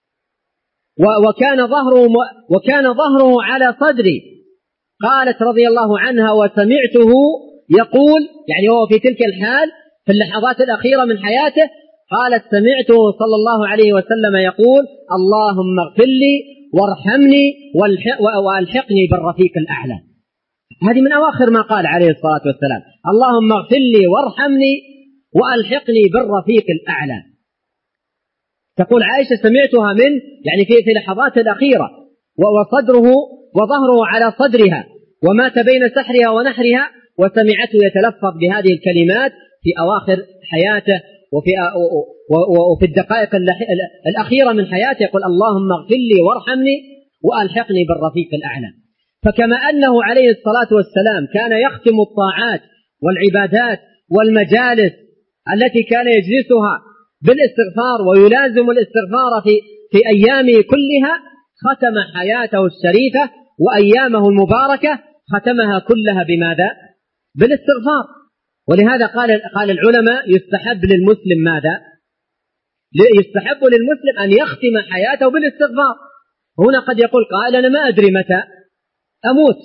وكان ظهره على صدري. قالت رضي الله عنها: وسمعته يقول، يعني هو في تلك الحال في اللحظات الأخيرة من حياته، قالت: سمعته صلى الله عليه وسلم يقول: اللهم اغفر لي وارحمني والحقني بالرفيق الأعلى. هذه من أواخر ما قال عليه الصلاة والسلام: اللهم اغفر لي وارحمني والحقني بالرفيق الأعلى. تقول عائشة سمعتها من يعني في لحظات الأخيرة وصدره وظهره على صدرها ومات بين سحرها ونحرها، وسمعته يتلفظ بهذه الكلمات في أواخر حياته وفي الدقائق الأخيرة من حياته، يقول اللهم اغفر لي وارحمني وألحقني بالرفيق الأعلى. فكما أنه عليه الصلاة والسلام كان يختم الطاعات والعبادات والمجالس التي كان يجلسها بالاستغفار ويلازم الاستغفار في أيامه كلها، ختم حياته الشريفة وأيامه المباركة ختمها كلها بماذا؟ بالاستغفار. ولهذا قال العلماء يستحب للمسلم ماذا؟ يستحب للمسلم أن يختم حياته بالاستغفار. هنا قد يقول قائل أنا ما أدري متى أموت،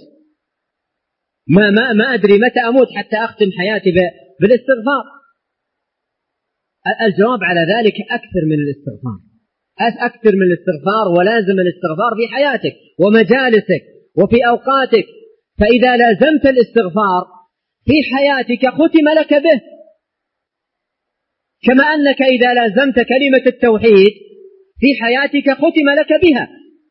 ما أدري متى أموت حتى أختم حياتي بالاستغفار. الجواب على ذلك أكثر من الاستغفار، أكثر من الاستغفار، ولازم الاستغفار في حياتك ومجالسك وفي أوقاتك. فإذا لازمت الاستغفار في حياتك ختم لك به، كما أنك إذا لازمت كلمة التوحيد في حياتك ختم لك بها،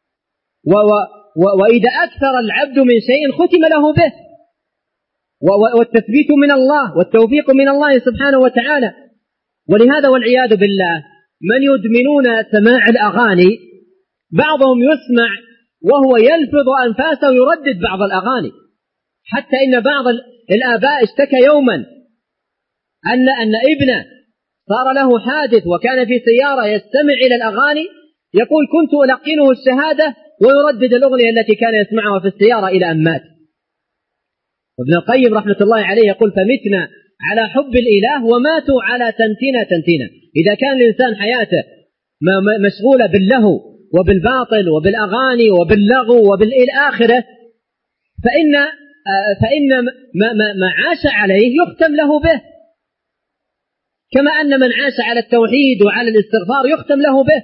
وإذا أكثر العبد من شيء ختم له به، والتثبيت من الله والتوفيق من الله سبحانه وتعالى. ولهذا والعياذ بالله من يدمنون سماع الأغاني بعضهم يسمع وهو يلفظ أنفاسه ويردد بعض الأغاني، حتى إن بعض الآباء اشتكى يوما أن ابنه صار له حادث وكان في سيارة يستمع إلى الأغاني، يقول كنت ألقنه الشهادة ويردد الأغنية التي كان يسمعها في السيارة إلى أن مات. وابن القيم رحمة الله عليه يقول فمتنا على حب الإله وماتوا على تنتنا. إذا كان الإنسان حياته مشغولة باللهو وبالباطل وبالأغاني وباللغو وبالآخرة فإن ما عاش عليه يختم له به، كما أن من عاش على التوحيد وعلى الاستغفار يختم له به.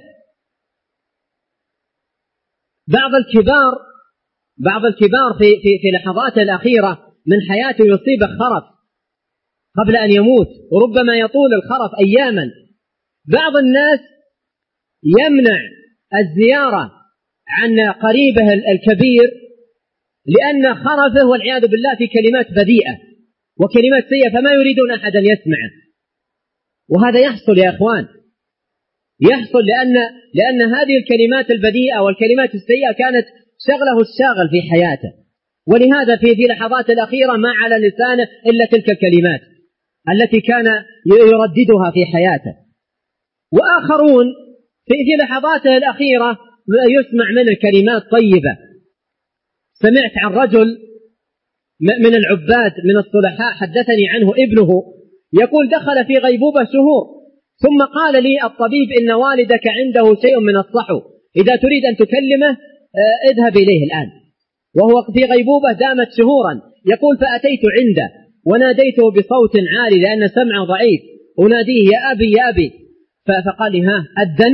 بعض الكبار في لحظاته الأخيرة من حياته يصيبه خرف قبل أن يموت، وربما يطول الخرف أياما. بعض الناس يمنع الزيارة عن قريبه الكبير لأن خرفه والعياذ بالله في كلمات بذيئة وكلمات سيئة فما يريدون أحدا يسمعه. وهذا يحصل يا أخوان، يحصل لأن هذه الكلمات البذيئة والكلمات السيئة كانت شغله الشاغل في حياته، ولهذا في لحظات الأخيرة ما على لسانه إلا تلك الكلمات التي كان يرددها في حياته. وآخرون في لحظاته الأخيرة يسمع منه كلمات طيبة. سمعت عن رجل من العباد من الصلحاء حدثني عنه ابنه يقول دخل في غيبوبة شهور، ثم قال لي الطبيب إن والدك عنده شيء من الصحو، إذا تريد أن تكلمه اذهب إليه الآن. وهو في غيبوبة دامت شهورا. يقول فأتيت عنده وناديته بصوت عالي لأن سمعه ضعيف، أناديه يا أبي يا أبي، فقال لي ها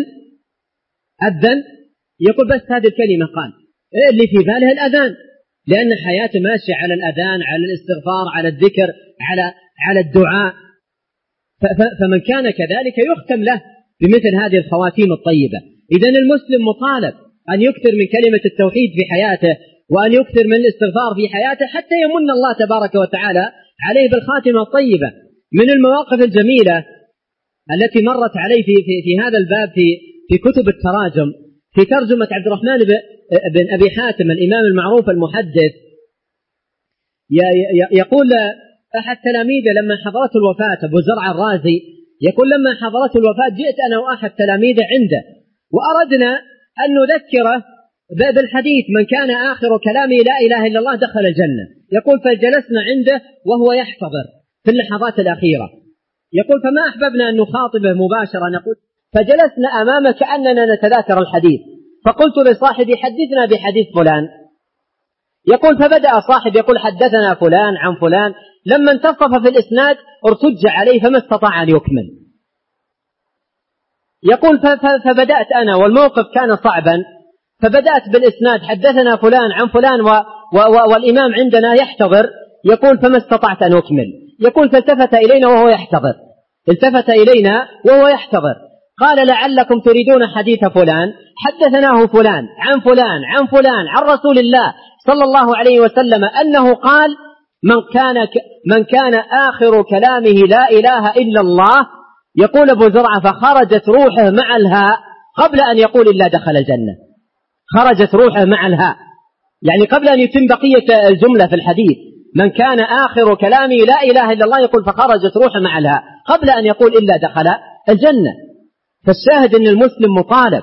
أذن. يقول بس هذه الكلمة قال اللي في باله الأذان، لأن حياته ماشية على الأذان، على الاستغفار، على الذكر، على الدعاء. فمن كان كذلك يختم له بمثل هذه الخواتيم الطيبة. إذن المسلم مطالب أن يكثر من كلمة التوحيد في حياته، وأن يكثر من الاستغفار في حياته حتى يمن الله تبارك وتعالى عليه بالخاتمة الطيبة. من المواقف الجميلة التي مرت علي في هذا الباب في كتب التراجم، في ترجمة عبد الرحمن بن أبي حاتم الإمام المعروف المحدث، يقول أحد تلاميذه لما حضرته الوفاة أبو زرع الرازي، يقول لما حضرته الوفاة جئت أنا وأحد تلاميذه عنده وأردنا أن نذكره بالحديث من كان آخر كلامه لا إله إلا الله دخل الجنة. يقول فجلسنا عنده وهو يحتضر في اللحظات الأخيرة. يقول فما أحببنا أن نخاطبه مباشرة، نقول فجلسنا أمامه كأننا نتذاكر الحديث، فقلت لصاحبي حدثنا بحديث فلان. يقول فبدأ صاحب يقول حدثنا فلان عن فلان، لما انتصف في الإسناد ارتج عليه فما استطاع أن يكمل. يقول فبدأت أنا والموقف كان صعبا، فبدأت بالإسناد حدثنا فلان عن فلان والإمام عندنا يحتضر. يقول فما استطعت أن أكمل. يقول فالتفت إلينا وهو يحتضر، قال لعلكم تريدون حديث فلان، حدثناه فلان عن فلان عن فلان عن رسول الله صلى الله عليه وسلم أنه قال: من كان آخر كلامه لا إله إلا الله، يقول أبو زرعة: فخرجت روحه مع الهاء قبل أن يقول إلا دخل الجنة. خرجت روحه مع الهاء، يعني قبل أن يتم بقية الجملة في الحديث: من كان آخر كلامه لا إله إلا الله، يقول فخرجت روحه مع الهاء قبل أن يقول إلا دخل الجنة. فالشاهد أن المسلم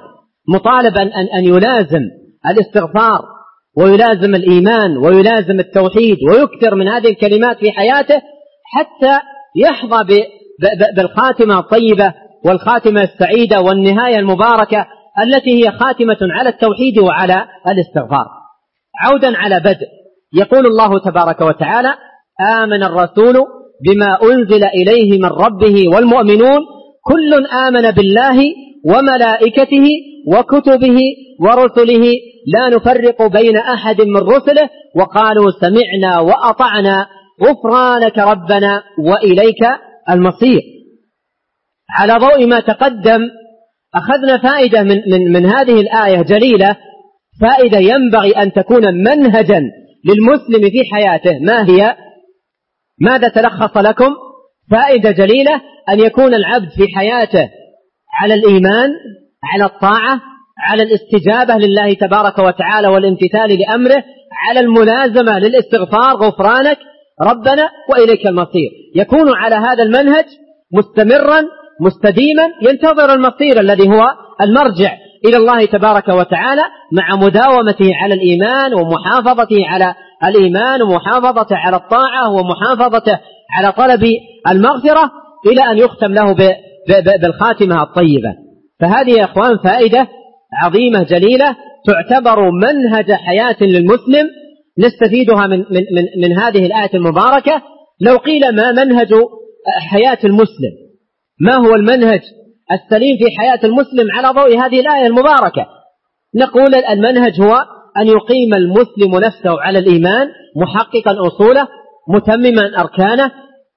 مطالب أن يلازم الاستغفار ويلازم الإيمان ويلازم التوحيد ويكثر من هذه الكلمات في حياته حتى يحظى بالخاتمة الطيبة والخاتمة السعيدة والنهاية المباركة التي هي خاتمة على التوحيد وعلى الاستغفار. عودا على بدء، يقول الله تبارك وتعالى: آمن الرسول بما أنزل إليه من ربه والمؤمنون كل آمن بالله وملائكته وكتبه ورسله لا نفرق بين أحد من رسله وقالوا سمعنا وأطعنا غفرانك ربنا وإليك المصير. على ضوء ما تقدم أخذنا فائدة من هذه الآية جليلة، فائدة ينبغي أن تكون منهجا للمسلم في حياته. ما هي؟ ماذا تلخص لكم؟ فائدة جليلة أن يكون العبد في حياته على الإيمان، على الطاعة، على الاستجابة لله تبارك وتعالى والامتثال لأمره، على الملازمة للاستغفار غفرانك ربنا وإليك المصير. يكون على هذا المنهج مستمرا مستديما، ينتظر المصير الذي هو المرجع إلى الله تبارك وتعالى، مع مداومته على الإيمان ومحافظته على الإيمان ومحافظته على الطاعة ومحافظته على طلب المغفرة إلى أن يختم له بالخاتمة الطيبة. فهذه يا أخوان فائدة عظيمة جليلة تعتبر منهج حياة للمسلم نستفيدها من هذه الآية المباركة. لو قيل ما منهج حياة المسلم، ما هو المنهج السليم في حياة المسلم على ضوء هذه الآية المباركة، نقول المنهج هو أن يقيم المسلم نفسه على الإيمان محققا أصوله متمما أركانه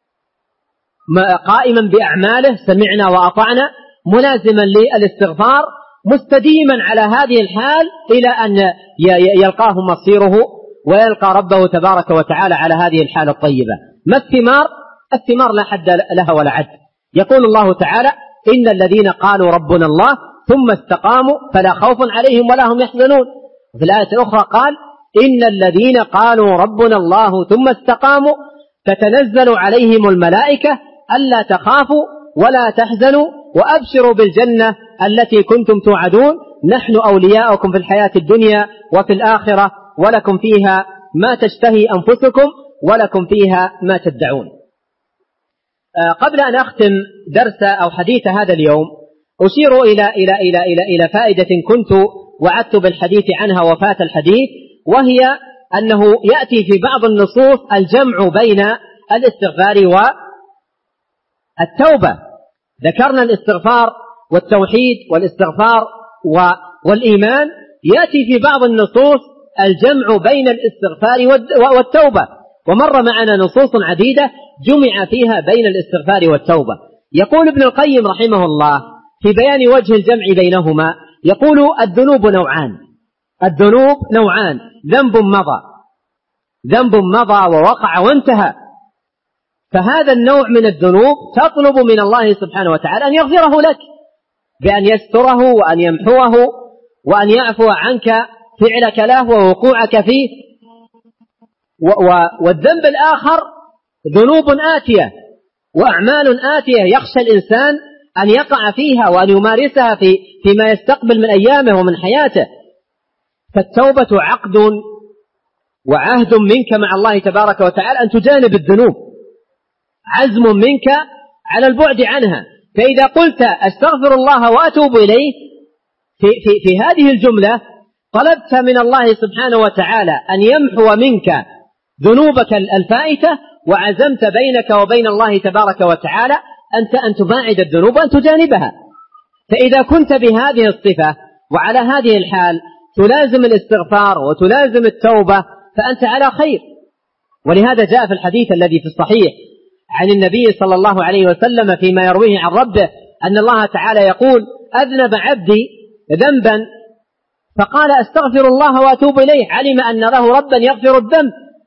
قائما بأعماله سمعنا وأطعنا ملازما للاستغفار مستديما على هذه الحال إلى أن يلقاه مصيره ويلقى ربه تبارك وتعالى على هذه الحالة الطيبة. ما الثمار؟ الثمار لا حد لها ولا عد. يقول الله تعالى: إن الذين قالوا ربنا الله ثم استقاموا فلا خوف عليهم ولا هم يحزنون. وفي الآية الأخرى قال: إن الذين قالوا ربنا الله ثم استقاموا تتنزل عليهم الملائكة ألا تخافوا ولا تحزنوا وأبشروا بالجنة التي كنتم توعدون نحن أولياؤكم في الحياة الدنيا وفي الآخرة ولكم فيها ما تشتهي أنفسكم ولكم فيها ما تدعون. قبل أن أختم درس أو حديث هذا اليوم أشير إلى فائدة كنت وعدت بالحديث عنها وفات الحديث، وهي أنه يأتي في بعض النصوص الجمع بين الاستغفار والتوبة. ذكرنا الاستغفار والتوحيد والاستغفار والإيمان، يأتي في بعض النصوص الجمع بين الاستغفار والتوبة، ومر معنا نصوص عديدة جمع فيها بين الاستغفار والتوبة. يقول ابن القيم رحمه الله في بيان وجه الجمع بينهما، يقول: الذنوب نوعان، ذنب مضى ووقع وانتهى، فهذا النوع من الذنوب تطلب من الله سبحانه وتعالى أن يغفره لك بأن يستره وأن يمحوه وأن يعفو عنك فعلك له ووقوعك فيه. والذنب الآخر ذنوب آتية وأعمال آتية يخشى الإنسان أن يقع فيها وأن يمارسها فيما يستقبل من أيامه ومن حياته. فالتوبة عقد وعهد منك مع الله تبارك وتعالى أن تجانب الذنوب، عزم منك على البعد عنها. فإذا قلت أستغفر الله وأتوب إليه في هذه الجملة طلبت من الله سبحانه وتعالى أن يمحو منك ذنوبك الفائتة، وعزمت بينك وبين الله تبارك وتعالى أن تباعد الذنوب وأن تجانبها. فإذا كنت بهذه الصفة وعلى هذه الحال تلازم الاستغفار وتلازم التوبة فأنت على خير. ولهذا جاء في الحديث الذي في الصحيح عن النبي صلى الله عليه وسلم فيما يرويه عن ربه أن الله تعالى يقول: أذنب عبدي ذنبا فقال: أستغفر الله وأتوب إليه، علم أن له ربا يغفر الذنب.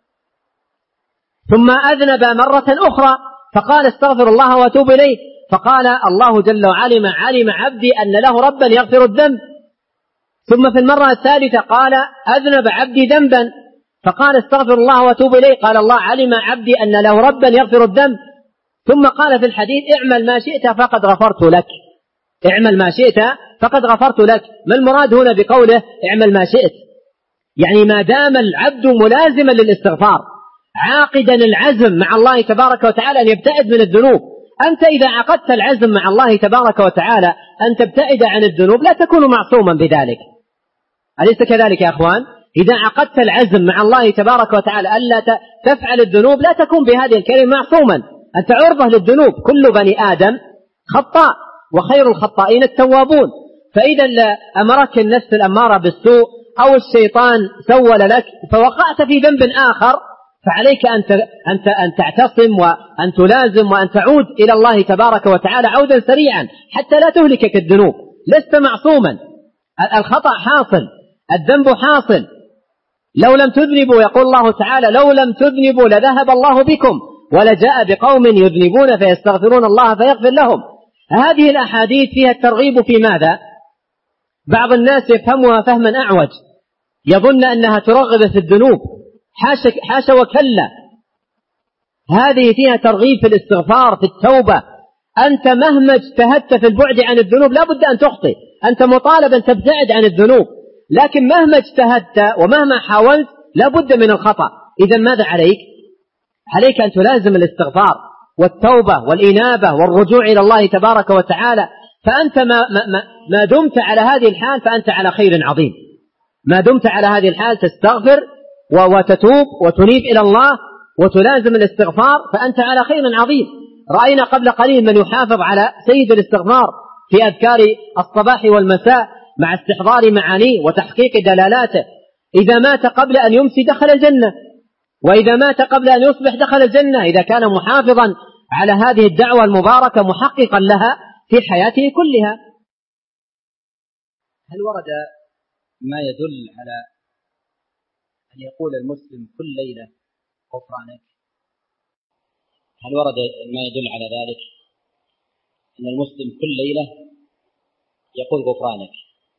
ثم أذنب مرة أخرى فقال: أستغفر الله وأتوب إليه، فقال الله جل وعلا: علم عبدي أن له ربا يغفر الذنب. ثم في المرة الثالثة قال: أذنب عبدي ذنبا فقال: أستغفر الله وأتوب إليه، قال الله: علم عبدي أن له ربا يغفر الذنب. ثم قال في الحديث: اعمل ما شئت فقد غفرت لك. اعمل ما شئت فقد غفرت لك. ما المراد هنا بقوله اعمل ما شئت؟ يعني ما دام العبد ملازما للاستغفار عاقدا العزم مع الله تبارك وتعالى أن يبتعد من الذنوب. أنت إذا عقدت العزم مع الله تبارك وتعالى أن تبتعد عن الذنوب لا تكون معصوما بذلك، أليس كذلك يا أخوان؟ إذا عقدت العزم مع الله تبارك وتعالى ألا تفعل الذنوب لا تكون بهذه الكلمة معصوما، أنت عرضة للذنوب. كل بني آدم خطاء وخير الخطائين التوابون. فإذا أمرك النفس الأمارة بالسوء أو الشيطان سول لك فوقعت في ذنب آخر، فعليك أن تعتصم وأن تلازم وأن تعود إلى الله تبارك وتعالى عودا سريعا حتى لا تهلكك الذنوب. لست معصوما، الخطأ حاصل، الذنب حاصل. لو لم تذنبوا، يقول الله تعالى: لو لم تذنبوا لذهب الله بكم ولجاء بقوم يذنبون فيستغفرون الله فيغفر لهم. هذه الأحاديث فيها الترغيب في ماذا؟ بعض الناس يفهمها فهما أعوج، يظن أنها ترغب في الذنوب. حاشا وكلا، هذه فيها ترغيب في الاستغفار، في التوبة. أنت مهما اجتهدت في البعد عن الذنوب لا بد أن تخطئ، أنت مطالب أن تبتعد عن الذنوب، لكن مهما اجتهدت ومهما حاولت لا بد من الخطأ. إذن ماذا عليك؟ عليك أن تلازم الاستغفار والتوبة والإنابة والرجوع إلى الله تبارك وتعالى. فأنت ما دمت على هذه الحال فأنت على خير عظيم. ما دمت على هذه الحال تستغفر وتتوب وتنيب إلى الله وتلازم الاستغفار فأنت على خير عظيم. رأينا قبل قليل من يحافظ على سيد الاستغفار في أذكار الصباح والمساء مع استحضار معانيه وتحقيق دلالاته. إذا مات قبل أن يمسي دخل الجنة، وإذا مات قبل أن يصبح دخل الجنة، إذا كان محافظا على هذه الدعوة المباركة محققا لها في حياته كلها. هل ورد ما يدل على أن يقول المسلم كل ليلة غفرانك؟ هل ورد ما يدل على ذلك أن المسلم كل ليلة يقول غفرانك؟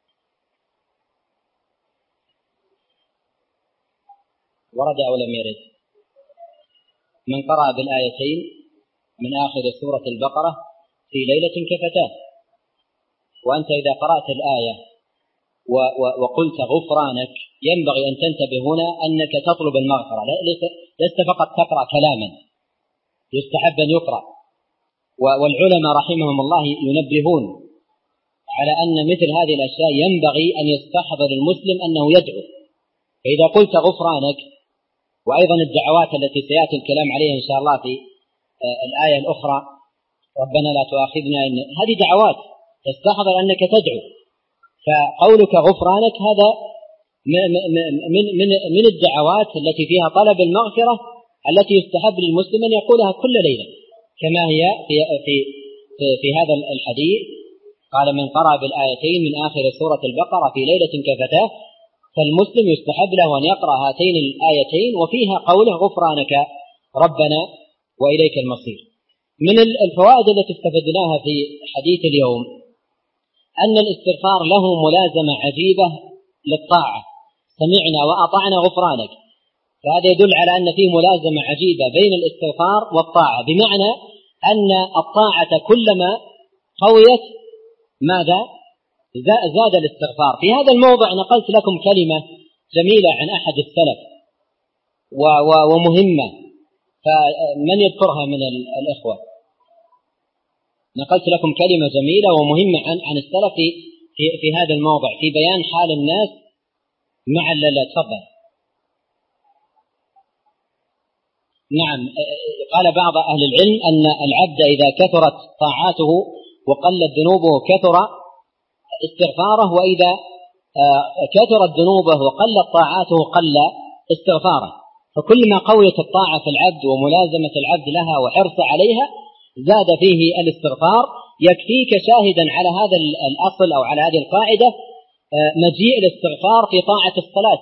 ورد أو لم يرد؟ من قرأ بالآيتين من آخر سورة البقرة في ليلة كفتاه. وأنت إذا قرأت الآية وقلت غفرانك ينبغي أن تنتبه هنا أنك تطلب المغفرة، لست فقط تقرأ كلاما، يستحب أن يقرأ. والعلماء رحمهم الله ينبهون على أن مثل هذه الأشياء ينبغي أن يستحضر المسلم أنه يدعو. فإذا قلت غفرانك، وأيضا الدعوات التي سيأتي الكلام عليها إن شاء الله في الآية الأخرى ربنا لا تؤاخذنا، هذه دعوات تستحضر أنك تدعو. فقولك غفرانك هذا من الدعوات التي فيها طلب المغفرة التي يستحب للمسلم أن يقولها كل ليلة، كما هي في هذا الحديث قال: من قرأ بالآيتين من آخر سورة البقرة في ليلة كفتاه. فالمسلم يستحب له أن يقرأ هاتين الآيتين وفيها قوله غفرانك ربنا وإليك المصير. من الفوائد التي استفدناها في حديث اليوم أن الاستغفار له ملازمة عجيبة للطاعة. سمعنا وأطعنا غفرانك، فهذا يدل على أن فيه ملازمة عجيبة بين الاستغفار والطاعة، بمعنى أن الطاعة كلما قويت ماذا؟ زاد الاستغفار. في هذا الموضع نقلت لكم كلمة جميلة عن أحد السلف ومهمة، فمن يذكرها من الإخوة؟ نقلت لكم كلمة جميلة ومهمة عن السلف في هذا الموضع في بيان حال الناس مع تفضل. نعم، قال بعض أهل العلم أن العبد إذا كثرت طاعاته وقلت ذنوبه كثر استغفاره، وإذا كثرت ذنوبه وقلت طاعاته قل استغفاره. فكلما قويت الطاعة في العبد وملازمة العبد لها وحرص عليها زاد فيه الاستغفار، يكفيك شاهدا على هذا الأصل أو على هذه القاعدة مجيء الاستغفار في طاعة الصلاة،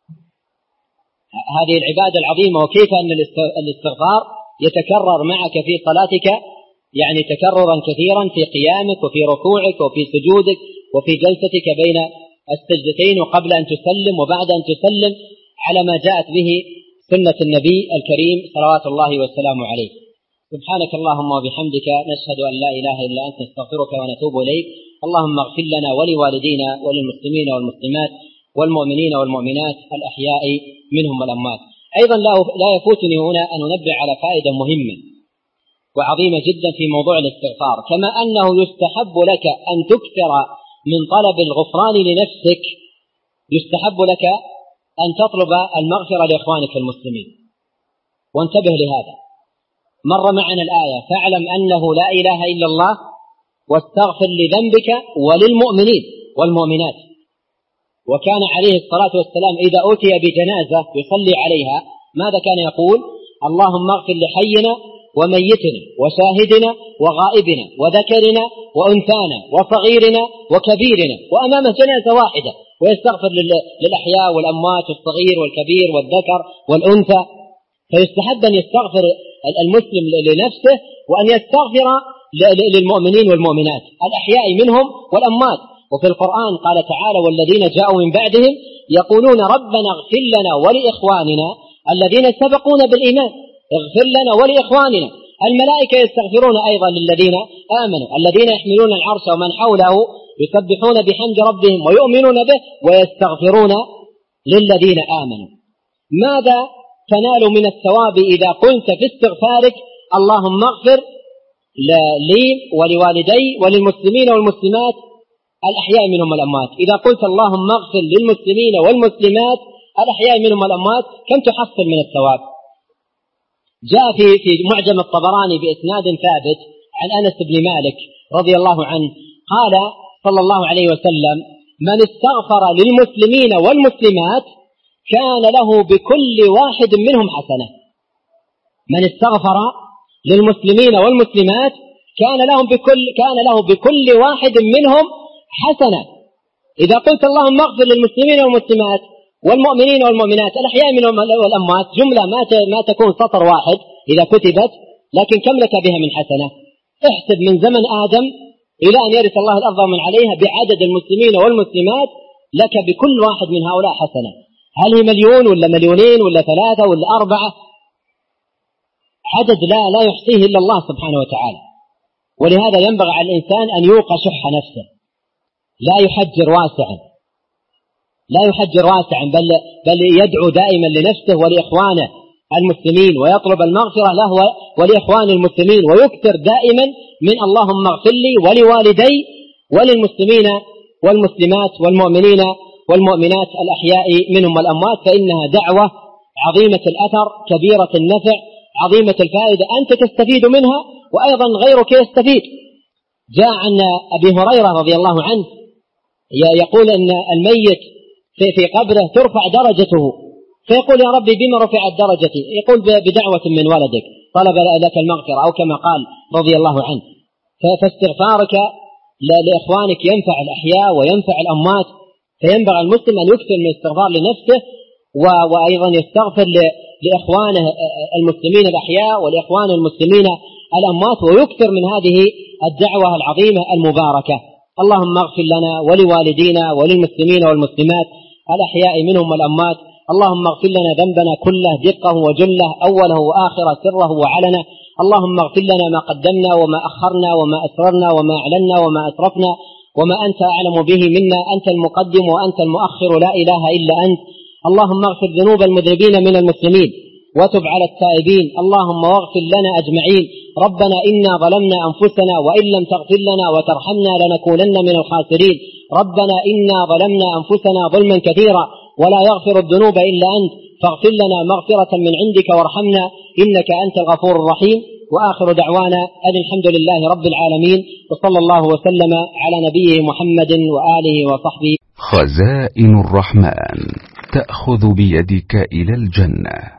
هذه العبادة العظيمة، وكيف أن الاستغفار يتكرر معك في صلاتك، يعني تكررا كثيرا في قيامك وفي ركوعك وفي سجودك وفي جلستك بين السجدتين وقبل أن تسلم وبعد أن تسلم، على ما جاءت به سنة النبي الكريم صلوات الله والسلام عليه. سبحانك اللهم وبحمدك، نشهد أن لا إله إلا أنت، نستغفرك ونتوب إليك. اللهم اغفر لنا ولوالدينا وللمسلمين والمسلمات والمؤمنين والمؤمنات الأحياء منهم والأموات. أيضا لا يفوتني هنا أن أنبه على فائدة مهمة وعظيمة جدا في موضوع الاستغفار. كما أنه يستحب لك أن تكثر من طلب الغفران لنفسك، يستحب لك أن تطلب المغفرة لإخوانك المسلمين. وانتبه لهذا، مر معنا الآية فاعلم أنه لا إله إلا الله واستغفر لذنبك وللمؤمنين والمؤمنات. وكان عليه الصلاة والسلام إذا أتي بجنازة يصلي عليها ماذا كان يقول؟ اللهم اغفر لحينا وميتنا وشاهدنا وغائبنا وذكرنا وأنثانا وصغيرنا وكبيرنا، وأمامه جنازة واحدة، ويستغفر للأحياء والأموات والصغير والكبير والذكر والأنثى. فيستحب أن يستغفر المسلم لنفسه وأن يستغفر للمؤمنين والمؤمنات الأحياء منهم والأموات. وفي القرآن قال تعالى والذين جاءوا من بعدهم يقولون ربنا اغفر لنا ولإخواننا الذين سبقونا بالإيمان، اغفر لنا ولإخواننا. الملائكة يستغفرون أيضا للذين آمنوا، الذين يحملون العرش ومن حوله يسبحون بحمد ربهم ويؤمنون به ويستغفرون للذين آمنوا. ماذا تنال من الثواب إذا قلت في استغفارك اللهم اغفر لي ولوالدي وللمسلمين والمسلمات الأحياء منهم والأموات؟ إذا قلت اللهم اغفر للمسلمين والمسلمات الأحياء منهم والأموات كم تحصل من الثواب؟ جاء في معجم الطبراني بإسناد ثابت عن أنس بن مالك رضي الله عنه قال صلى الله عليه وسلم من استغفر للمسلمين والمسلمات كان له بكل واحد منهم حسنة. من استغفر للمسلمين والمسلمات كان له بكل واحد منهم حسنة. إذا قلت اللهم اغفر للمسلمين والمسلمات والمؤمنين والمؤمنات الأحياء منهم والأموات جملة ما تكون سطر واحد إذا كتبت، لكن كم لك بها من حسنة؟ احسب من زمن آدم إلى أن يرث الله الأرض ومن عليها بعدد المسلمين والمسلمات لك بكل واحد من هؤلاء حسنة. هل هي 1,000,000 ولا 2,000,000 ولا 3 ولا 4؟ عدد لا يحصيه إلا الله سبحانه وتعالى. ولهذا ينبغي على الإنسان أن يوقى شح نفسه، لا يحجر واسعا بل يدعو دائما لنفسه ولإخوانه المسلمين ويطلب المغفرة له ولإخوان المسلمين، ويكثر دائما من اللهم اغفر لي ولوالدي وللمسلمين والمسلمات والمؤمنين والمؤمنات الأحياء منهم والأموات، فإنها دعوة عظيمة الأثر كبيرة النفع عظيمة الفائدة، أنت تستفيد منها وأيضا غيرك يستفيد. جاء عن أبي هريرة رضي الله عنه يقول أن الميت في قبره ترفع درجته، فيقول يا ربي بما رفعت درجتي؟ يقول بدعوة من ولدك طلب لك المغفرة أو كما قال رضي الله عنه. فاستغفارك لإخوانك ينفع الأحياء وينفع الأموات، فينبغي المسلم أن يكثر من الاستغفار لنفسه وأيضا يستغفر لإخوانه المسلمين الأحياء والإخوان المسلمين الأموات، ويكثر من هذه الدعوة العظيمة المباركة. اللهم اغفر لنا ولوالدينا وللمسلمين والمسلمات الأحياء منهم والأموات. اللهم اغفر لنا ذنبنا كله دقه وجله أوله وآخره سره وعلنه. اللهم اغفر لنا ما قدمنا وما أخرنا وما أسررنا وما أعلنا وما أسرفنا وما أنت أعلم به منا، أنت المقدم وأنت المؤخر لا إله إلا أنت. اللهم اغفر ذنوب المذنبين من المسلمين وتب على التائبين. اللهم واغفر لنا أجمعين. ربنا إنا ظلمنا أنفسنا وإن لم تغفر لنا وترحمنا لنكونن من الخاسرين. ربنا إنا ظلمنا أنفسنا ظلما كثيرا ولا يغفر الذنوب إلا أنت فاغفر لنا مغفرة من عندك وارحمنا إنك أنت الغفور الرحيم. وآخر دعوانا أن الحمد لله رب العالمين، وصلى الله وسلم على نبيه محمد وآله وصحبه. خزائن الرحمن تأخذ بيدك إلى الجنة.